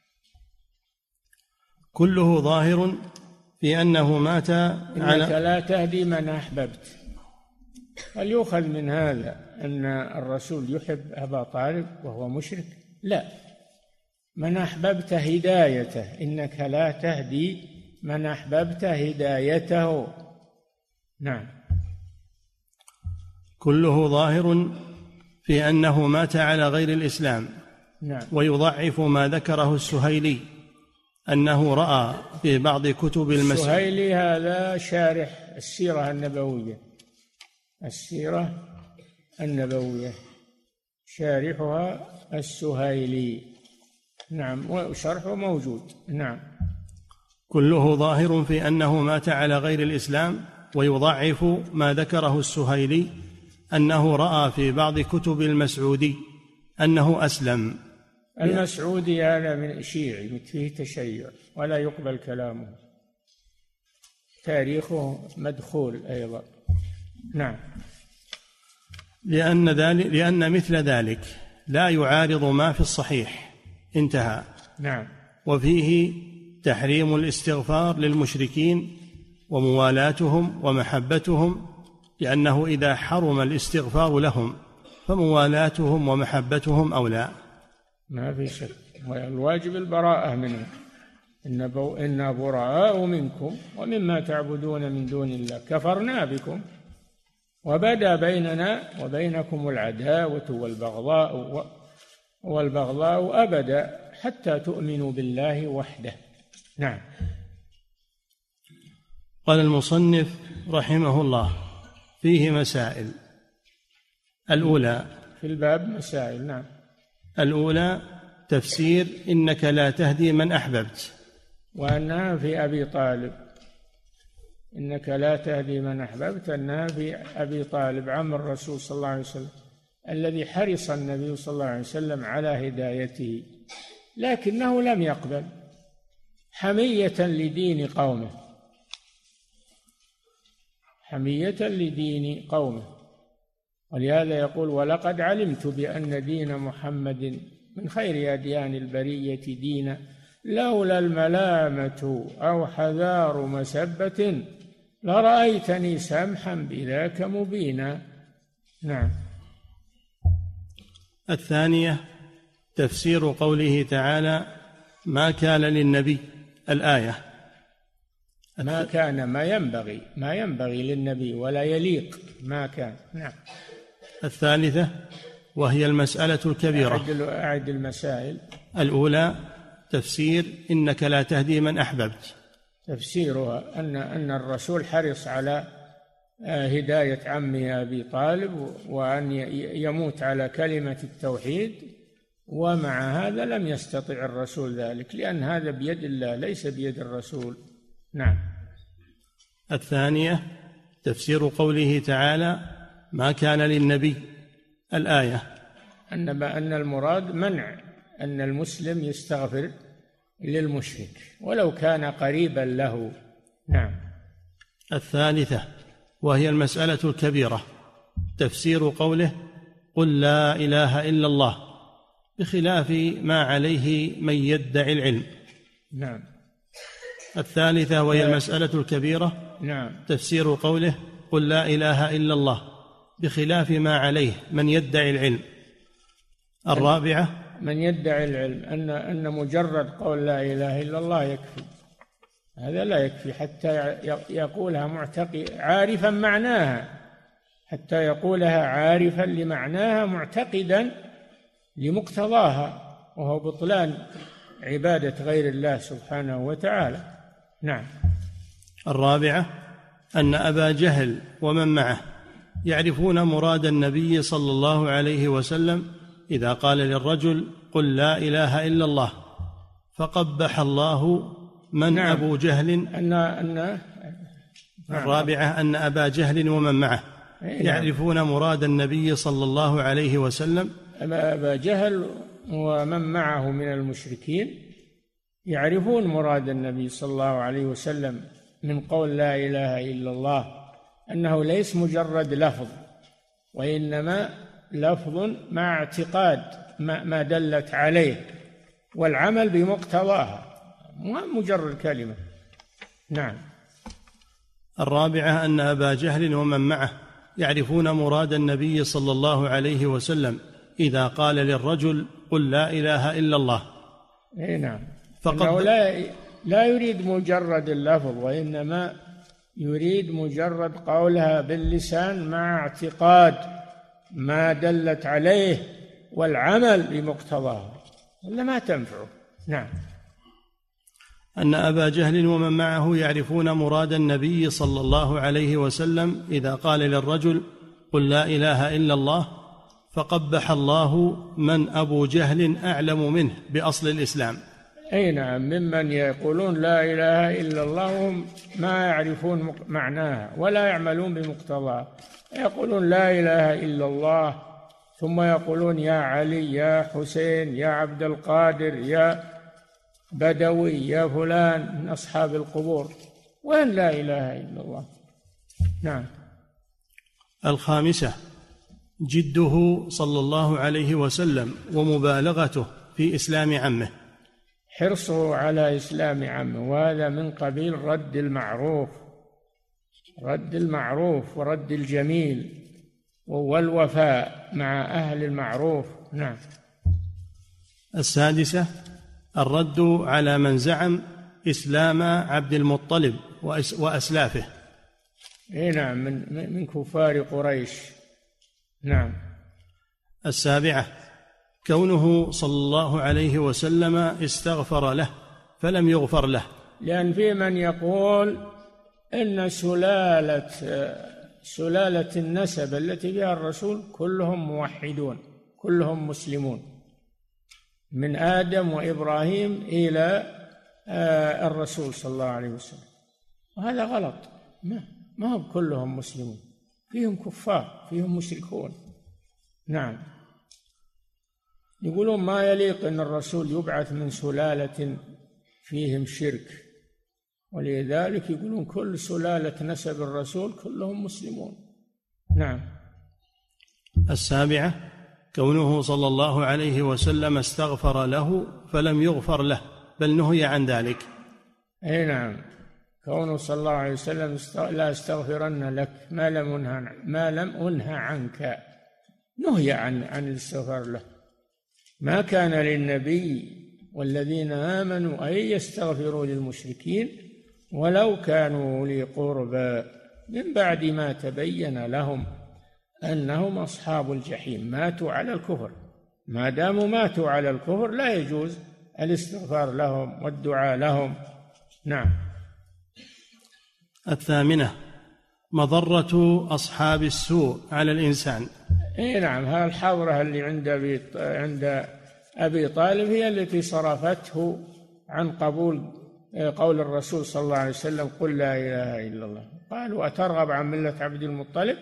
Speaker 2: كله ظاهر في أنه مات
Speaker 3: إنك لا تهدي من أحببت. هل يؤخذ من هذا أن الرسول يحب أبا طالب وهو مشرك؟ لا، من أحببت هدايته، إنك لا تهدي من أحببت هدايته. نعم.
Speaker 2: كله ظاهر في أنه مات على غير الإسلام.
Speaker 3: نعم.
Speaker 2: ويضعف ما ذكره السهيلي أنه رأى في بعض كتب
Speaker 3: السهيلي هذا شارح السيرة النبوية، السيرة النبوية شارحها السهيلي. نعم. وشرحه موجود. نعم.
Speaker 2: كله ظاهر في أنه مات على غير الإسلام. ويضعف ما ذكره السهيلي أنه رأى في بعض كتب المسعودي أنه أسلم.
Speaker 3: المسعودي هذا من شيعي فيه تشيع ولا يقبل كلامه، تاريخه مدخول أيضا. نعم.
Speaker 2: لأن مثل ذلك لا يعارض ما في الصحيح. انتهى.
Speaker 3: نعم.
Speaker 2: وفيه تحريم الاستغفار للمشركين وموالاتهم ومحبتهم، لأنه إذا حرم الاستغفار لهم فموالاتهم ومحبتهم أولى.
Speaker 3: ما في شك، والواجب البراءة منهم. إنا براء منكم ومما تعبدون من دون الله كفرنا بكم وبدا بيننا وبينكم العداوة والبغضاء أبدا حتى تؤمنوا بالله وحده. نعم.
Speaker 2: قال المصنف رحمه الله: فيه مسائل. الأولى
Speaker 3: في الباب مسائل. نعم.
Speaker 2: الأولى تفسير إنك لا تهدي من أحببت،
Speaker 3: وأنها في أبي طالب. إنك لا تهدي من أحببت أنها في أبي طالب عم الرسول صلى الله عليه وسلم، الذي حرص النبي صلى الله عليه وسلم على هدايته، لكنه لم يقبل حمية لدين قومه، حمية لدين قومه. ولهذا يقول: ولقد علمت بأن دين محمد من خير أديان البرية دينا، لولا الملامة أو حذار مسبة لرأيتني سمحا بذاك مبينا. نعم.
Speaker 2: الثانية تفسير قوله تعالى: ما كان للنبي. الآية
Speaker 3: ما كان ما ينبغي للنبي ولا يليق ما كان. نعم.
Speaker 2: الثالثة وهي المسألة الكبيرة.
Speaker 3: أعد المسائل.
Speaker 2: الأولى تفسير إنك لا تهدي من أحببت.
Speaker 3: تفسيرها أن الرسول حرص على هداية عمه أبي طالب، وأن يموت على كلمة التوحيد، ومع هذا لم يستطع الرسول ذلك، لأن هذا بيد الله ليس بيد الرسول. نعم.
Speaker 2: الثانية تفسير قوله تعالى: ما كان للنبي. الآية
Speaker 3: أن المراد منع أن المسلم يستغفر للمشرك ولو كان قريبا له. نعم.
Speaker 2: الثالثة وهي المسألة الكبيرة، تفسير قوله: قل لا إله إلا الله، بخلاف ما عليه من يدعي العلم.
Speaker 3: نعم.
Speaker 2: الثالثة وهي المسألة الكبيرة.
Speaker 3: نعم.
Speaker 2: تفسير قوله: قل لا إله إلا الله، بخلاف ما عليه من يدعي العلم. الرابعة
Speaker 3: من يدعي العلم أن مجرد قول لا إله إلا الله يكفي. هذا لا يكفي حتى يقولها معتقد عارفا معناها، حتى يقولها عارفا لمعناها معتقدا لمقتضاها، وهو بطلان عبادة غير الله سبحانه وتعالى. نعم.
Speaker 2: الرابعة أن أبا جهل ومن معه يعرفون مراد النبي صلى الله عليه وسلم إذا قال للرجل: قل لا إله إلا الله، فقبح الله من. نعم. أبو جهل الرابعة أن أبا جهل ومن معه يعرفون مراد النبي صلى الله عليه وسلم.
Speaker 3: أبا جهل ومن معه من المشركين يعرفون مراد النبي صلى الله عليه وسلم من قول لا إله إلا الله، أنه ليس مجرد لفظ، وإنما لفظ مع اعتقاد ما دلت عليه والعمل بمقتضاها، مو مجرد كلمة. نعم.
Speaker 2: الرابعة أن أبا جهل ومن معه يعرفون مراد النبي صلى الله عليه وسلم إذا قال للرجل: قل لا إله إلا الله.
Speaker 3: نعم. فإنه لا يريد مجرد اللفظ، وإنما يريد مجرد قولها باللسان مع اعتقاد ما دلت عليه والعمل بمقتضاها، ولا ما تنفعه. نعم.
Speaker 2: أن أبا جهل ومن معه يعرفون مراد النبي صلى الله عليه وسلم إذا قال للرجل: قل لا إله إلا الله، فقبح الله من أبو جهل أعلم منه بأصل الإسلام.
Speaker 3: أي نعم، ممن يقولون لا إله إلا الله وهم ما يعرفون معناها ولا يعملون بمقتضاها. يقولون لا إله إلا الله ثم يقولون يا علي، يا حسين، يا عبد القادر، يا بدوي، يا فلان من أصحاب القبور، وين لا إله إلا الله. نعم.
Speaker 2: الخامسة جده صلى الله عليه وسلم ومبالغته في إسلام عمه،
Speaker 3: حرصه على إسلام عمه، وهذا من قبيل رد المعروف ورد الجميل والوفاء مع أهل المعروف. نعم.
Speaker 2: السادسة الرد على من زعم إسلام عبد المطلب وأسلافه.
Speaker 3: نعم، من كفار قريش. نعم.
Speaker 2: السابعة كونه صلى الله عليه وسلم استغفر له فلم يغفر له،
Speaker 3: لأن في من يقول إن سلالة النسب التي فيها الرسول كلهم موحدون، كلهم مسلمون، من آدم وإبراهيم إلى الرسول صلى الله عليه وسلم، وهذا غلط. ما هم كلهم مسلمون، فيهم كفار، فيهم مشركون. نعم. يقولون ما يليق أن الرسول يبعث من سلالة فيهم شرك، ولذلك يقولون كل سلالة نسب الرسول كلهم مسلمون. نعم.
Speaker 2: السابعة كونه صلى الله عليه وسلم استغفر له فلم يغفر له بل نهي عن ذلك.
Speaker 3: نعم، كونه صلى الله عليه وسلم لا استغفرن لك ما لم أنهى عنك، نهي عن الاستغفار له. ما كان للنبي والذين آمنوا أن يستغفروا للمشركين ولو كانوا أولي قربى من بعد ما تبين لهم أنهم أصحاب الجحيم، ماتوا على الكفر. ما داموا ماتوا على الكفر لا يجوز الاستغفار لهم والدعاء لهم. نعم.
Speaker 2: الثامنة مضرة أصحاب السوء على الإنسان.
Speaker 3: نعم، هذه الحضرة اللي عند أبي طالب هي التي صرفته عن قول الرسول صلى الله عليه وسلم قل لا إله إلا الله. قالوا أترغب عن ملة عبد المطلب؟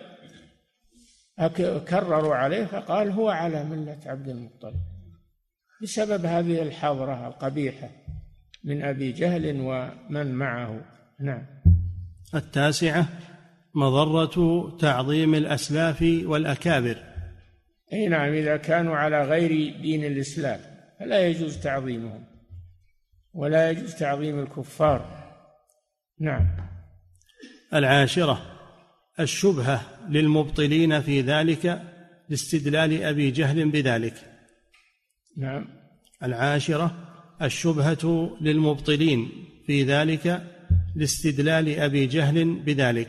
Speaker 3: كرروا عليه فقال هو على ملة عبد المطلب، بسبب هذه الحضرة القبيحة من أبي جهل ومن معه. نعم.
Speaker 2: التاسعة مضرة تعظيم الأسلاف والأكابر.
Speaker 3: نعم، إذا كانوا على غير دين الإسلام فلا يجوز تعظيمهم ولا يجوز تعظيم الكفار. نعم.
Speaker 2: العاشرة الشبهة للمبطلين في ذلك لاستدلال أبي جهل بذلك.
Speaker 3: نعم.
Speaker 2: العاشرة الشبهة للمبطلين في ذلك لاستدلال أبي جهل بذلك.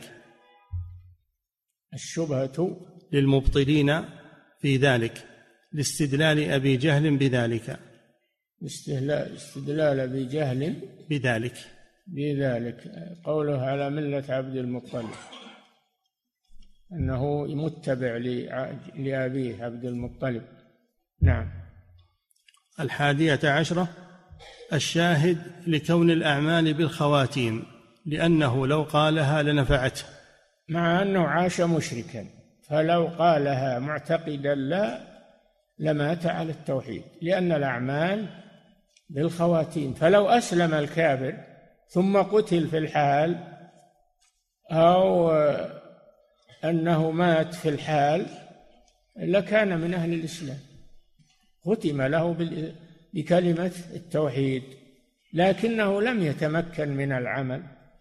Speaker 3: الشبهة
Speaker 2: للمبطلين في ذلك لاستدلال أبي جهل بذلك.
Speaker 3: استدلال أبي جهل بذلك قوله على ملة عبد المطلب، أنه متبع لأبيه عبد المطلب. نعم.
Speaker 2: الحادية عشرة الشاهد لكون الأعمال بالخواتيم، لأنه لو قالها لنفعته،
Speaker 3: مع أنه عاش مشركا، فلو قالها معتقدا لمات على التوحيد، لأن الأعمال بالخواتيم. فلو أسلم الكافر ثم قتل في الحال أو أنه مات في الحال لكان من أهل الإسلام، ختم له بكلمة التوحيد، لكنه لم يتمكن من العمل.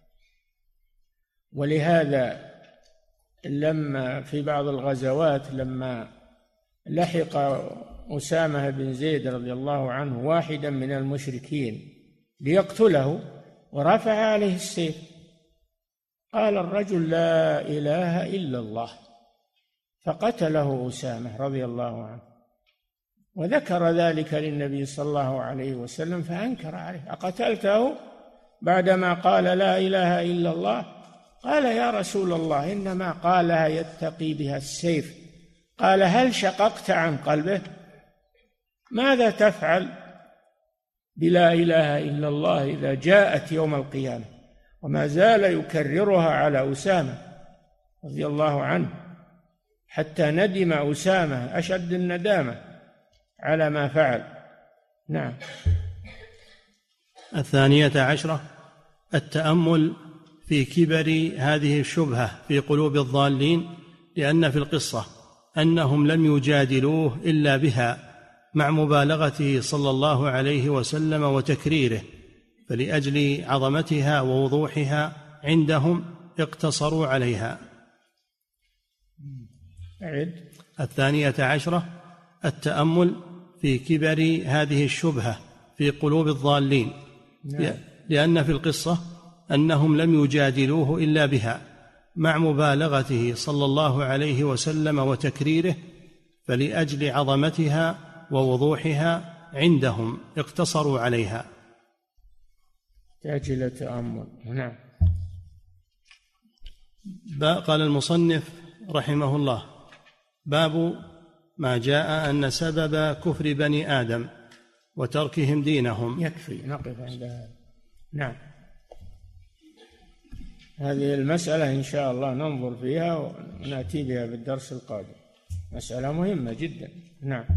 Speaker 3: ولهذا لما في بعض الغزوات لما لحق أسامة بن زيد رضي الله عنه واحدا من المشركين ليقتله ورفع عليه السيف، قال الرجل لا إله إلا الله، فقتله أسامة رضي الله عنه، وذكر ذلك للنبي صلى الله عليه وسلم فأنكر عليه: أقتلته بعدما قال لا إله إلا الله؟ قال: يا رسول الله إنما قالها يتقي بها السيف. قال: هل شققت عن قلبه؟ ماذا تفعل بلا إله إلا الله إذا جاءت يوم القيامة؟ وما زال يكررها على أسامة رضي الله عنه حتى ندم أسامة أشد الندامة على ما فعل. نعم.
Speaker 2: الثانية عشرة التأمل في كبر هذه الشبهة في قلوب الضالين لأن في القصة أنهم لم يجادلوه إلا بها مع مبالغته صلى الله عليه وسلم وتكريره، فلأجل عظمتها ووضوحها عندهم اقتصروا عليها. 12 التأمل في كبر هذه الشبهة في قلوب الضالين، لأن في القصة أنهم لم يجادلوه إلا بها مع مبالغته صلى الله عليه وسلم وتكريره، فلأجل عظمتها ووضوحها عندهم اقتصروا عليها.
Speaker 3: تأجيل التأمل. نعم.
Speaker 2: قال المصنف رحمه الله: باب ما جاء أن سبب كفر بني آدم وتركهم دينهم.
Speaker 3: يكفي نقف عند هذا. نعم. هذه المسألة إن شاء الله ننظر فيها ونأتي بها بالدرس القادم، مسألة مهمة جدا. نعم.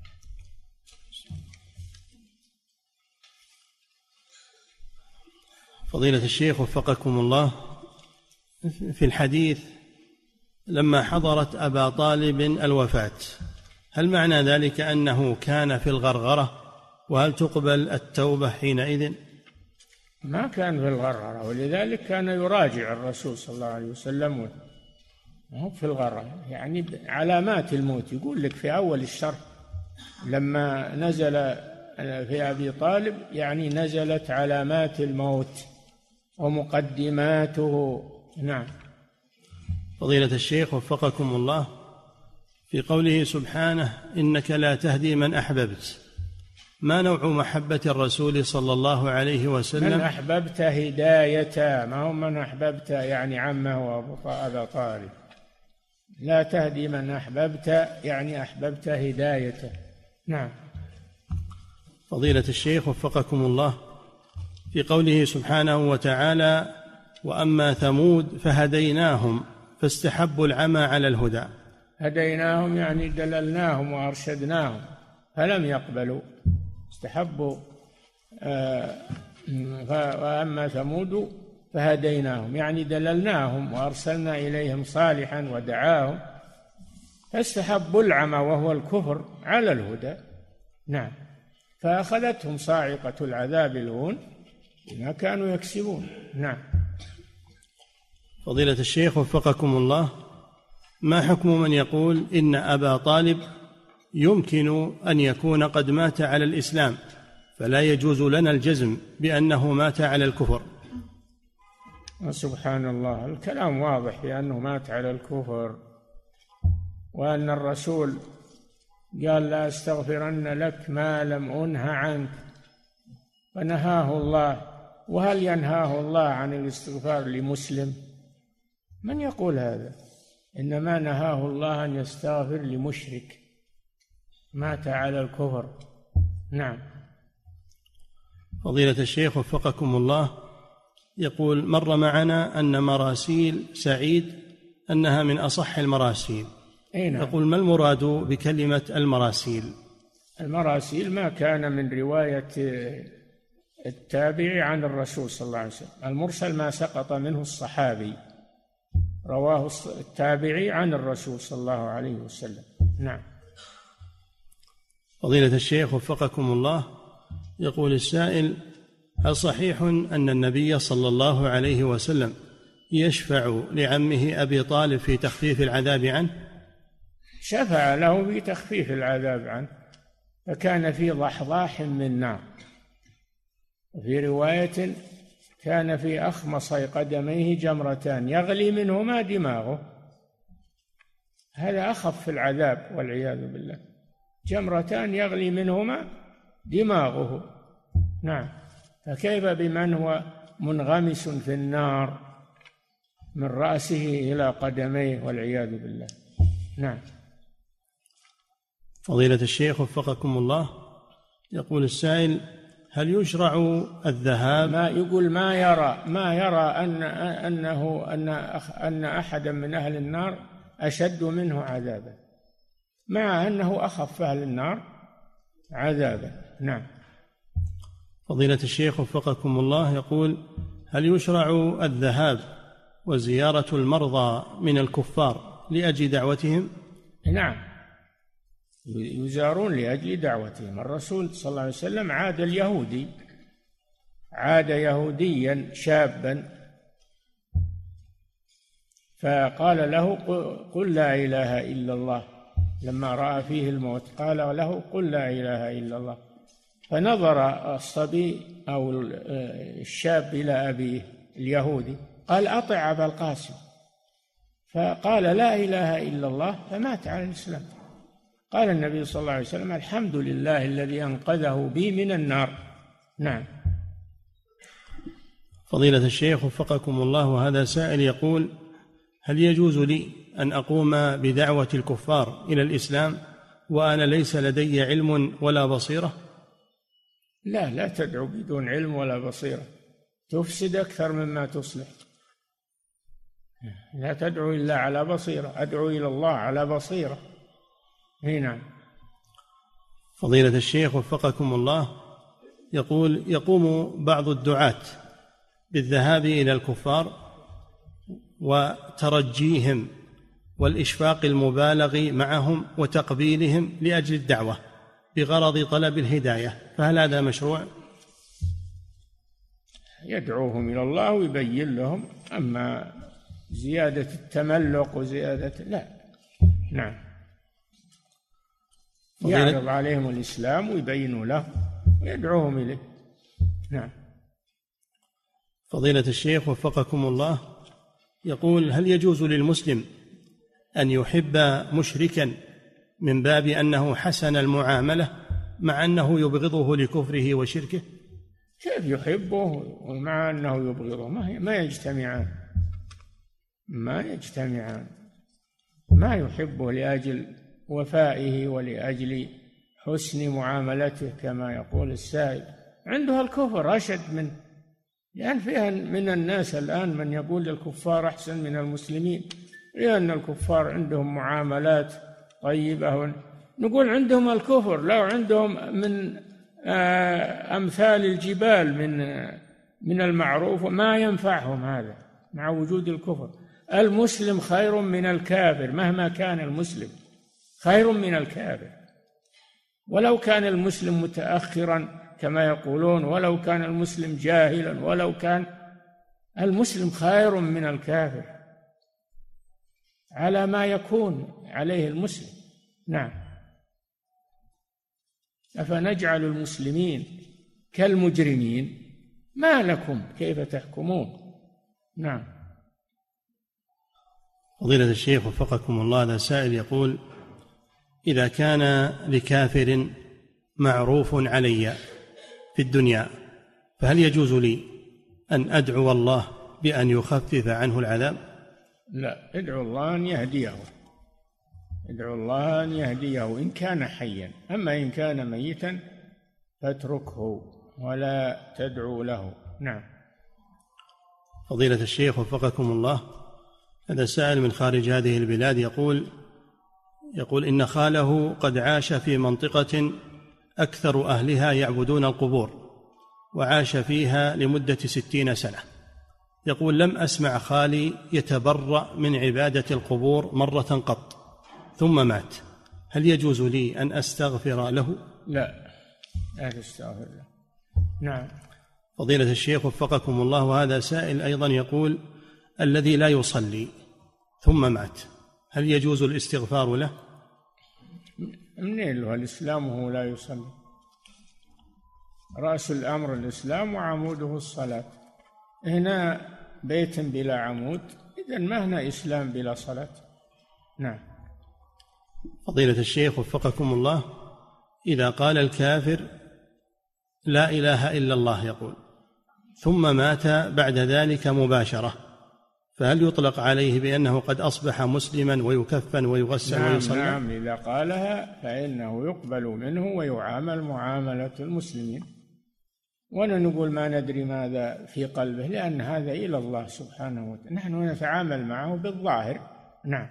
Speaker 2: فضيلة الشيخ وفقكم الله، في الحديث لما حضرت أبا طالب الوفاة، هل معنى ذلك أنه كان في الغرغرة؟ وهل تقبل التوبة حينئذ؟
Speaker 3: ما كان في الغرغرة، ولذلك كان يراجع الرسول صلى الله عليه وسلم. هو في الغرغرة يعني علامات الموت. يقول لك في أول الشرح لما نزل في أبي طالب يعني نزلت علامات الموت ومقدماته. نعم.
Speaker 2: فضيلة الشيخ وفقكم الله، في قوله سبحانه: إنك لا تهدي من أحببت، ما نوع محبة الرسول صلى الله عليه وسلم؟
Speaker 3: من أحببت هدايته، ما هو من أحببت يعني عمه أبا طالب. لا تهدي من أحببت يعني أحببت هدايته. نعم.
Speaker 2: فضيلة الشيخ وفقكم الله، في قوله سبحانه وتعالى: وأما ثمود فهديناهم فاستحبوا العمى على الهدى.
Speaker 3: هديناهم يعني دللناهم وأرشدناهم فلم يقبلوا، استحبوا. وأما ثمود فهديناهم يعني دللناهم وأرسلنا إليهم صالحا ودعاهم فاستحبوا العمى وهو الكفر على الهدى. نعم. فأخذتهم صاعقة العذاب الهون بما كانوا يكسبون. نعم.
Speaker 2: فضيلة الشيخ وفقكم الله، ما حكم من يقول إن أبا طالب يمكن أن يكون قد مات على الإسلام فلا يجوز لنا الجزم بأنه مات على الكفر؟
Speaker 3: سبحان الله، الكلام واضح بأنه مات على الكفر، وأن الرسول قال: لا أستغفرن لك ما لم أنه عنك، فنهاه الله. وهل ينهاه الله عن الاستغفار لمسلم؟ من يقول هذا؟ إنما نهاه الله أن يستغفر لمشرك مات على الكفر. نعم.
Speaker 2: فضيلة الشيخ وفقكم الله، يقول: مر معنا أن مراسيل سعيد أنها من أصح المراسيل.
Speaker 3: نعم.
Speaker 2: يقول: ما المراد بكلمة المراسيل؟
Speaker 3: المراسيل ما كان من رواية التابعي عن الرسول صلى الله عليه وسلم. المرسل ما سقط منه الصحابي، رواه التابعي عن الرسول صلى الله عليه وسلم. نعم.
Speaker 2: فضيلة الشيخ وفقكم الله، يقول السائل: هل صحيح أن النبي صلى الله عليه وسلم يشفع لعمه أبي طالب في تخفيف العذاب عنه؟
Speaker 3: شفع له في تخفيف العذاب عنه، فكان في ضحضاح من نار. وفي رواية كان في أخمصي قدميه جمرتان يغلي منهما دماغه، هذا أخف العذاب والعياذ بالله، جمرتان يغلي منهما دماغه. نعم. فكيف بمن هو منغمس في النار من رأسه إلى قدميه والعياذ بالله. نعم.
Speaker 2: فضيلة الشيخ وفقكم الله، يقول السائل: هل يشرع الذهاب؟
Speaker 3: ما يرى أن أحدا من أهل النار أشد منه عذابا، مع أنه أخف أهل النار عذابا. نعم.
Speaker 2: فضيلة الشيخ وفقكم الله، يقول: هل يشرع الذهاب وزيارة المرضى من الكفار لأجل دعوتهم؟
Speaker 3: نعم، يزارون لأجل دعوتهم. الرسول صلى الله عليه وسلم عاد يهوديا شابا فقال له قل لا إله إلا الله، لما رأى فيه الموت قال له قل لا إله إلا الله، فنظر الصبي أو الشاب إلى أبيه اليهودي قال أطع أبا القاسم، فقال لا إله إلا الله فمات على الإسلام. قال النبي صلى الله عليه وسلم الحمد لله الذي أنقذه بي من النار. نعم.
Speaker 2: فضيلة الشيخ وفقكم الله، هذا سائل يقول هل يجوز لي أن أقوم بدعوة الكفار إلى الإسلام وأنا ليس لدي علم ولا بصيرة؟
Speaker 3: لا تدعو بدون علم ولا بصيرة، تفسد أكثر مما تصلح. لا تدعو إلا على بصيرة، أدعو إلى الله على بصيرة. هنا
Speaker 2: فضيلة الشيخ وفقكم الله، يقول يقوم بعض الدعاة بالذهاب إلى الكفار وترجيهم والإشفاق المبالغ معهم وتقبيلهم لأجل الدعوة بغرض طلب الهداية، فهل هذا مشروع؟
Speaker 3: يدعوهم إلى الله ويبين لهم، أما زيادة التملق وزيادة لا. نعم، يعرض عليهم الإسلام ويبين لهم ويدعوهم إليه. نعم.
Speaker 2: فضيلة الشيخ وفقكم الله، يقول هل يجوز للمسلم أن يحب مشركا من باب أنه حسن المعاملة مع أنه يبغضه لكفره وشركه؟
Speaker 3: كيف يحبه ومع أنه يبغضه؟ ما يجتمعان. ما يحبه لأجل وفائه ولأجل حسن معاملته كما يقول السائل. عنده الكفر أشد منه، لأن فيها من الناس الآن من يقول الكفار أحسن من المسلمين، لأن الكفار عندهم معاملات طيبة. نقول عندهم الكفر، لو عندهم من أمثال الجبال من المعروف ما ينفعهم هذا مع وجود الكفر. المسلم خير من الكافر، مهما كان المسلم خير من الكافر، ولو كان المسلم متأخرا كما يقولون، ولو كان المسلم جاهلا، ولو كان المسلم خير من الكافر على ما يكون عليه المسلم. نعم. أفنجعل المسلمين كالمجرمين؟ ما لكم كيف تحكمون؟ نعم.
Speaker 2: فضيلة الشيخ وفقكم الله، هذا سائل يقول إذا كان لكافر معروف علي في الدنيا فهل يجوز لي أن أدعو الله بأن يخفف عنه العذاب؟
Speaker 3: لا، ادعو الله أن يهديه، ادعو الله أن يهديه إن كان حيا، أما إن كان ميتا فاتركه ولا تدعو له. نعم.
Speaker 2: فضيلة الشيخ وفقكم الله، هذا سائل من خارج هذه البلاد يقول إن خاله قد عاش في منطقة أكثر أهلها يعبدون القبور وعاش فيها لمدة 60 سنة. يقول لم أسمع خالي يتبرأ من عبادة القبور مرة قط ثم مات، هل يجوز لي أن أستغفر له؟
Speaker 3: لا تستغفر له. نعم.
Speaker 2: فضيلة الشيخ وفقكم الله، وهذا سائل أيضا يقول الذي لا يصلي ثم مات هل يجوز الاستغفار له؟
Speaker 3: منين له الإسلام وهو لا يصلي؟ رأس الأمر الإسلام وعموده الصلاة. هنا بيت بلا عمود، إذن ما هنا إسلام بلا صلاة. نعم.
Speaker 2: فضيلة الشيخ وفقكم الله، إذا قال الكافر لا إله إلا الله يقول ثم مات بعد ذلك مباشرة، فهل يطلق عليه بأنه قد أصبح مسلما ويكفن ويغسل ويصلى؟
Speaker 3: نعم، إذا قالها فإنه يقبل منه ويعامل معاملة المسلمين، ولا نقول ما ندري ماذا في قلبه، لأن هذا إلى الله سبحانه وتعالى، نحن نتعامل معه بالظاهر. نعم.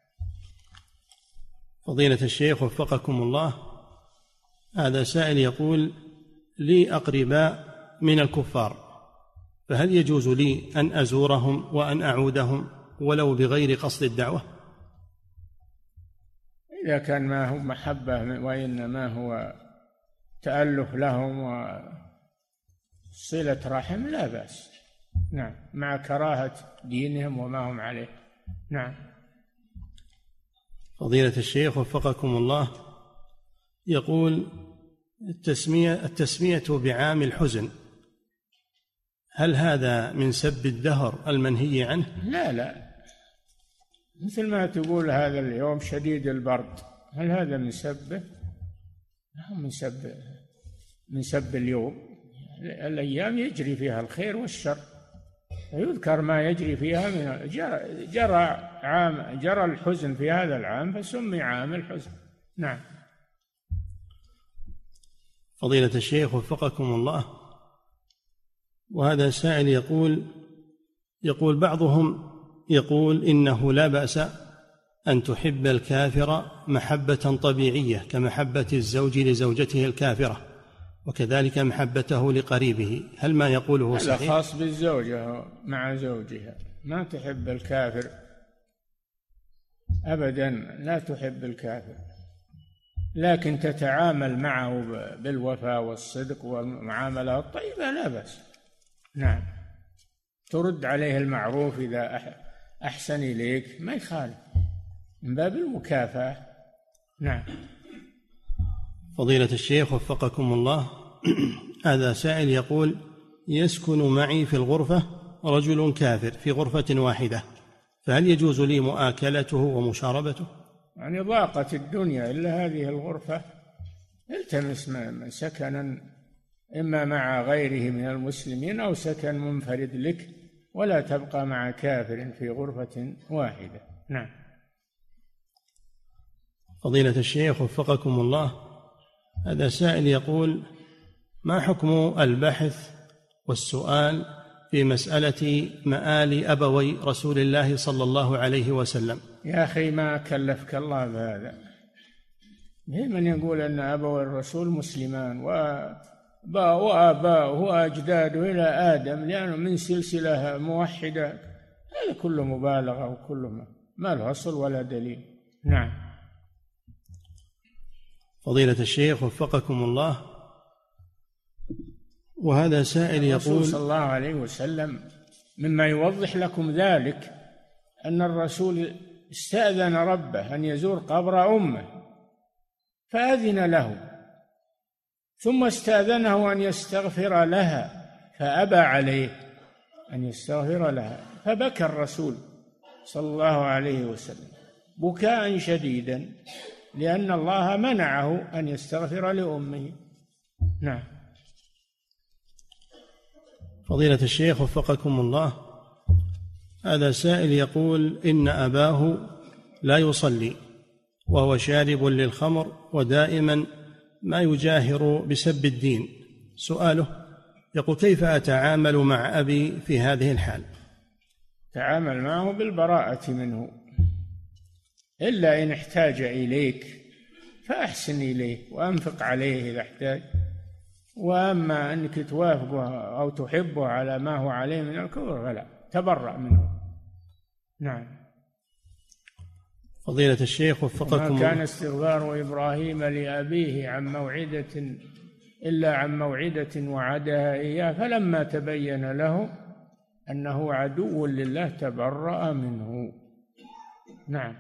Speaker 2: فضيلة الشيخ وفقكم الله، هذا سائل يقول لي أقرباء من الكفار، فهل يجوز لي أن أزورهم وأن أعودهم ولو بغير قصد الدعوة؟
Speaker 3: إذا كان ما هو محبة وإنما هو تألف لهم وصلة رحم لا بأس. نعم، مع كراهة دينهم وما هم عليه. نعم.
Speaker 2: فضيلة الشيخ وفقكم الله، يقول التسمية بعام الحزن، هل هذا من سب الدهر المنهي عنه؟
Speaker 3: لا، مثل ما تقول هذا اليوم شديد البرد، هل هذا من سبه؟ لا، من سب اليوم. الأيام يجري فيها الخير والشر، يذكر ما يجري فيها من جرى الحزن في هذا العام فسمي عام الحزن. نعم.
Speaker 2: فضيلة الشيخ وفقكم الله، وهذا سائل يقول بعضهم يقول إنه لا بأس أن تحب الكافر محبة طبيعية كمحبة الزوج لزوجته الكافرة، وكذلك محبته لقريبه، هل ما يقوله صحيح؟
Speaker 3: هذا خاص بالزوجة مع زوجها، ما تحب الكافر أبدا، لا تحب الكافر، لكن تتعامل معه بالوفاء والصدق والمعاملة الطيبة لا بأس. نعم، ترد عليه المعروف إذا أحسن إليك ما يخالف، من باب المكافأة. نعم.
Speaker 2: فضيلة الشيخ وفقكم الله، هذا سائل يقول يسكن معي في الغرفة رجل كافر في غرفة واحدة، فهل يجوز لي مؤاكلته ومشاربته؟
Speaker 3: يعني ضاقت الدنيا إلا هذه الغرفة، التمس سكنا إما مع غيره من المسلمين أو سكن منفرد لك، ولا تبقى مع كافر في غرفة واحدة. نعم.
Speaker 2: فضيلة الشيخ وفقكم الله، هذا سائل يقول ما حكم البحث والسؤال في مسألة مآل أبوي رسول الله صلى الله عليه وسلم؟
Speaker 3: يا أخي ما كلفك الله بهذا، من يقول أن أبوي الرسول مسلمان وآباؤه وأجداده إلى آدم لأنه من سلسلة موحدة، هذا كله مبالغة وكله ما له أصل ولا دليل. نعم.
Speaker 2: فضيلة الشيخ وفقكم الله، وهذا سائل يقول
Speaker 3: الرسول صلى الله عليه وسلم مما يوضح لكم ذلك أن الرسول استأذن ربه أن يزور قبر أمه فأذن له، ثم استأذنه أن يستغفر لها فأبى عليه أن يستغفر لها، فبكى الرسول صلى الله عليه وسلم بكاء شديدا لأن الله منعه أن يستغفر لأمه. نعم.
Speaker 2: فضيلة الشيخ وفقكم الله، هذا سائل يقول إن أباه لا يصلي وهو شارب للخمر ودائما ما يجاهر بسب الدين، سؤاله يقول كيف أتعامل مع أبي في هذه الحال؟
Speaker 3: تعامل معه بالبراءة منه، إلا إن احتاج إليك فأحسن إليه وأنفق عليه إذا احتاج، وأما أنك توافقه أو تحبه على ما هو عليه من الكفر فلا، تبرأ منه. نعم.
Speaker 2: فضيلة الشيخ وفقكم
Speaker 3: ما كان استغفار إبراهيم لأبيه إلا عن موعدة وعدها إياه فلما تبين له أنه عدو لله تبرأ منه. نعم.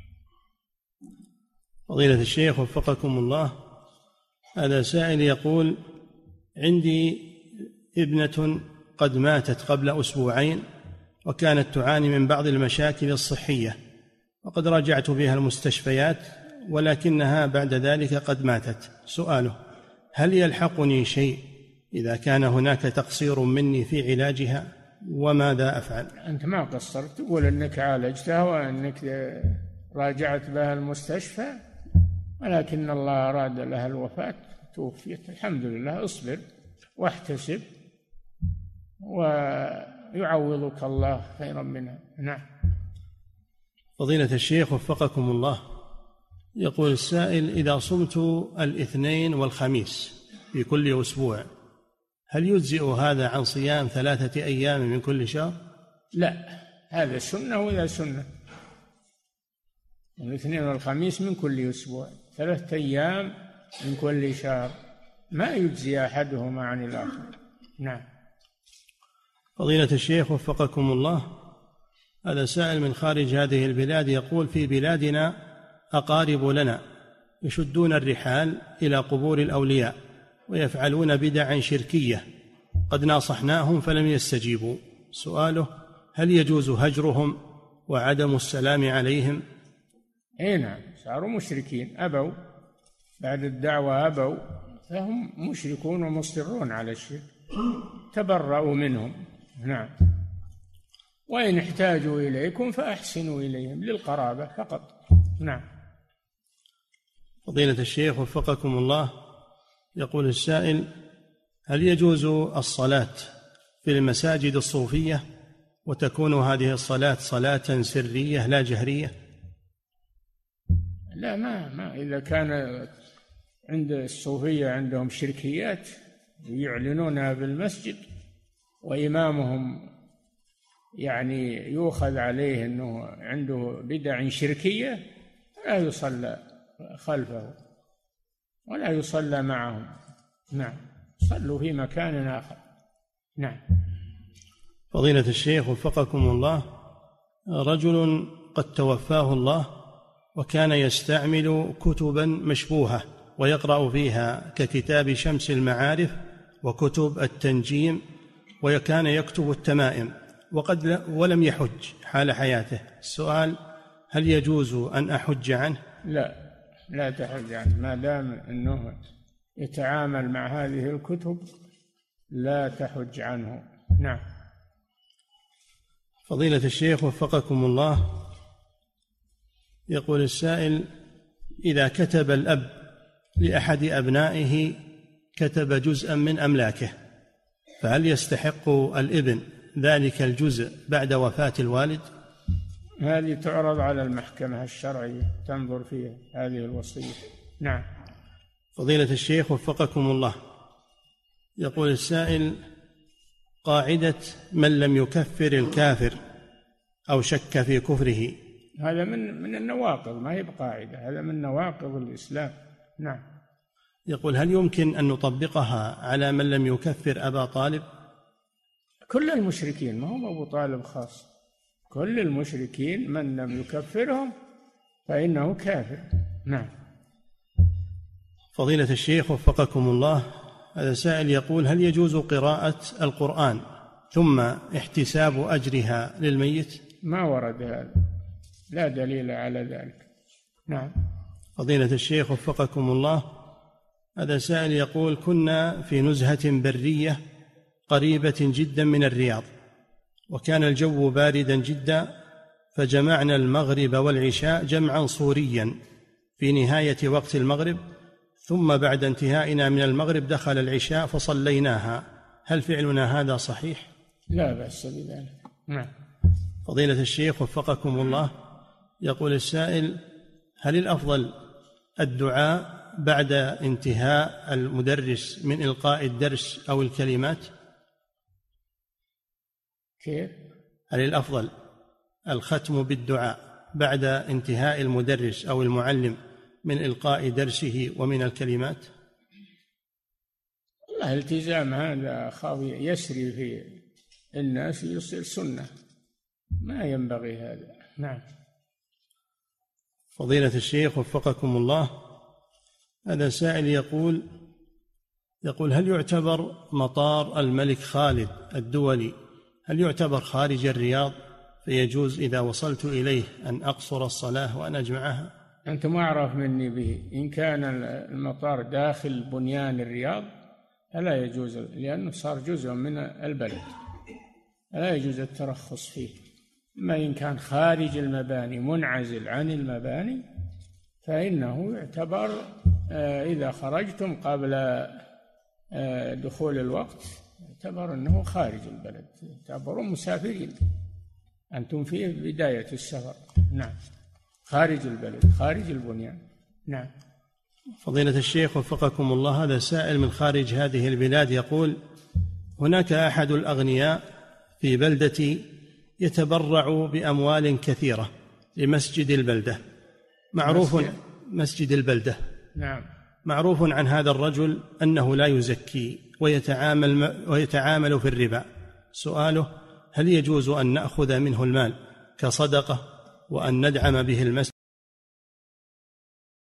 Speaker 2: فضيلة الشيخ وفقكم الله، هذا سائل يقول عندي ابنة قد ماتت قبل أسبوعين وكانت تعاني من بعض المشاكل الصحية، وقد راجعت بها المستشفيات ولكنها بعد ذلك قد ماتت، سؤاله هل يلحقني شيء إذا كان هناك تقصير مني في علاجها وماذا أفعل؟
Speaker 3: أنت ما قصرت، تقول أنك عالجتها وأنك راجعت بها المستشفى، ولكن الله أراد لها الوفاة توفيت، الحمد لله، اصبر واحتسب ويعوضك الله خيرا منها. نعم.
Speaker 2: فضيلة الشيخ وفقكم الله، يقول السائل إذا صمت الاثنين والخميس في كل أسبوع هل يجزئ هذا عن صيام 3 أيام من كل شهر؟
Speaker 3: لا، هذا سنة وإذا سنة، الاثنين والخميس من كل أسبوع، 3 أيام من كل شهر، ما يجزي أحدهما عن الآخر. نعم.
Speaker 2: فضيلة الشيخ وفقكم الله، هذا سائل من خارج هذه البلاد يقول: في بلادنا أقارب لنا يشدون الرحال إلى قبور الأولياء ويفعلون بدعا شركية، قد ناصحناهم فلم يستجيبوا. سؤاله: هل يجوز هجرهم وعدم السلام عليهم؟
Speaker 3: اي نعم، صاروا مشركين، أبوا بعد الدعوة، أبوا، فهم مشركون ومصرون على الشرك، تبرأوا منهم. نعم. وإن احتاجوا إليكم فأحسنوا إليهم للقرابة فقط. نعم.
Speaker 2: فضيلة الشيخ وفقكم الله، يقول السائل: هل يجوز الصلاة في المساجد الصوفية وتكون هذه الصلاة صلاة سرية لا جهرية؟
Speaker 3: لا، ما إذا كان عند الصوفية عندهم شركيات يعلنونها بالمسجد وإمامهم يعني يؤخذ عليه أنه عنده بدع شركية، لا يصلى خلفه ولا يصلى معهم. نعم، صلوا في مكان آخر. نعم.
Speaker 2: فضيلة الشيخ وفقكم الله، رجل قد توفاه الله وكان يستعمل كتبا مشبوهة ويقرأ فيها ككتاب شمس المعارف وكتب التنجيم، وكان يكتب التمائم ولم يحج حال حياته. السؤال: هل يجوز أن أحج عنه؟
Speaker 3: لا تحج عنه، ما دام أنه يتعامل مع هذه الكتب لا تحج عنه. نعم.
Speaker 2: فضيلة الشيخ وفقكم الله، يقول السائل: إذا كتب الأب لأحد أبنائه كتب جزءا من أملاكه، فهل يستحق الابن ذلك الجزء بعد وفاة الوالد؟
Speaker 3: هذه تعرض على المحكمة الشرعية تنظر فيها هذه الوصية. نعم.
Speaker 2: فضيلة الشيخ وفقكم الله، يقول السائل: قاعدة من لم يكفر الكافر أو شك في كفره،
Speaker 3: هذا من النواقض، ما هي بقاعدة، هذا من نواقض الإسلام. نعم.
Speaker 2: يقول: هل يمكن أن نطبقها على من لم يكفر أبا طالب؟
Speaker 3: كل المشركين، ما هم أبو طالب خاص، كل المشركين من لم يكفرهم فإنه كافر. نعم.
Speaker 2: فضيلة الشيخ وفقكم الله، هذا سائل يقول: هل يجوز قراءة القرآن ثم احتساب أجرها للميت؟
Speaker 3: ما ورد هذا، لا دليل على ذلك. نعم.
Speaker 2: فضيلة الشيخ وفقكم الله، هذا سائل يقول: كنا في نزهة برية قريبة جدا من الرياض، وكان الجو باردا جدا، فجمعنا المغرب والعشاء جمعا صوريا في نهاية وقت المغرب، ثم بعد انتهائنا من المغرب دخل العشاء فصليناها، هل فعلنا هذا صحيح؟
Speaker 3: لا بأس بذلك. نعم.
Speaker 2: فضيلة الشيخ وفقكم الله، يقول السائل: هل الأفضل الدعاء بعد انتهاء المدرس من إلقاء الدرس أو الكلمات؟
Speaker 3: كيف؟
Speaker 2: هل الأفضل الختم بالدعاء بعد انتهاء المدرس أو المعلم من إلقاء درسه ومن الكلمات؟
Speaker 3: والله التزام هذا خاوي يسري في الناس يصير سنة، ما ينبغي هذا. نعم.
Speaker 2: فضيلة الشيخ وفقكم الله، هذا سائل يقول: هل يعتبر مطار الملك خالد الدولي هل يعتبر خارج الرياض فيجوز إذا وصلت إليه أن أقصر الصلاة وأن أجمعها؟
Speaker 3: أنت ما أعرف مني به. إن كان المطار داخل بنيان الرياض فلا يجوز، لأنه صار جزء من البلد، لا يجوز الترخص فيه. ما إن كان خارج المباني منعزل عن المباني فإنه يعتبر إذا خرجتم قبل دخول الوقت يعتبر أنه خارج البلد، تعتبرون مسافرين، أنتم في بداية السفر. نعم. خارج البلد، خارج البنيان. نعم.
Speaker 2: فضيلة الشيخ وفقكم الله، هذا سائل من خارج هذه البلاد يقول: هناك أحد الأغنياء في بلدتي يتبرع بأموال كثيرة لمسجد البلدة معروف مسجد البلدة.
Speaker 3: نعم.
Speaker 2: معروف عن هذا الرجل أنه لا يزكي ويتعامل في الربا. سؤاله: هل يجوز أن نأخذ منه المال كصدقة وأن ندعم به المسجد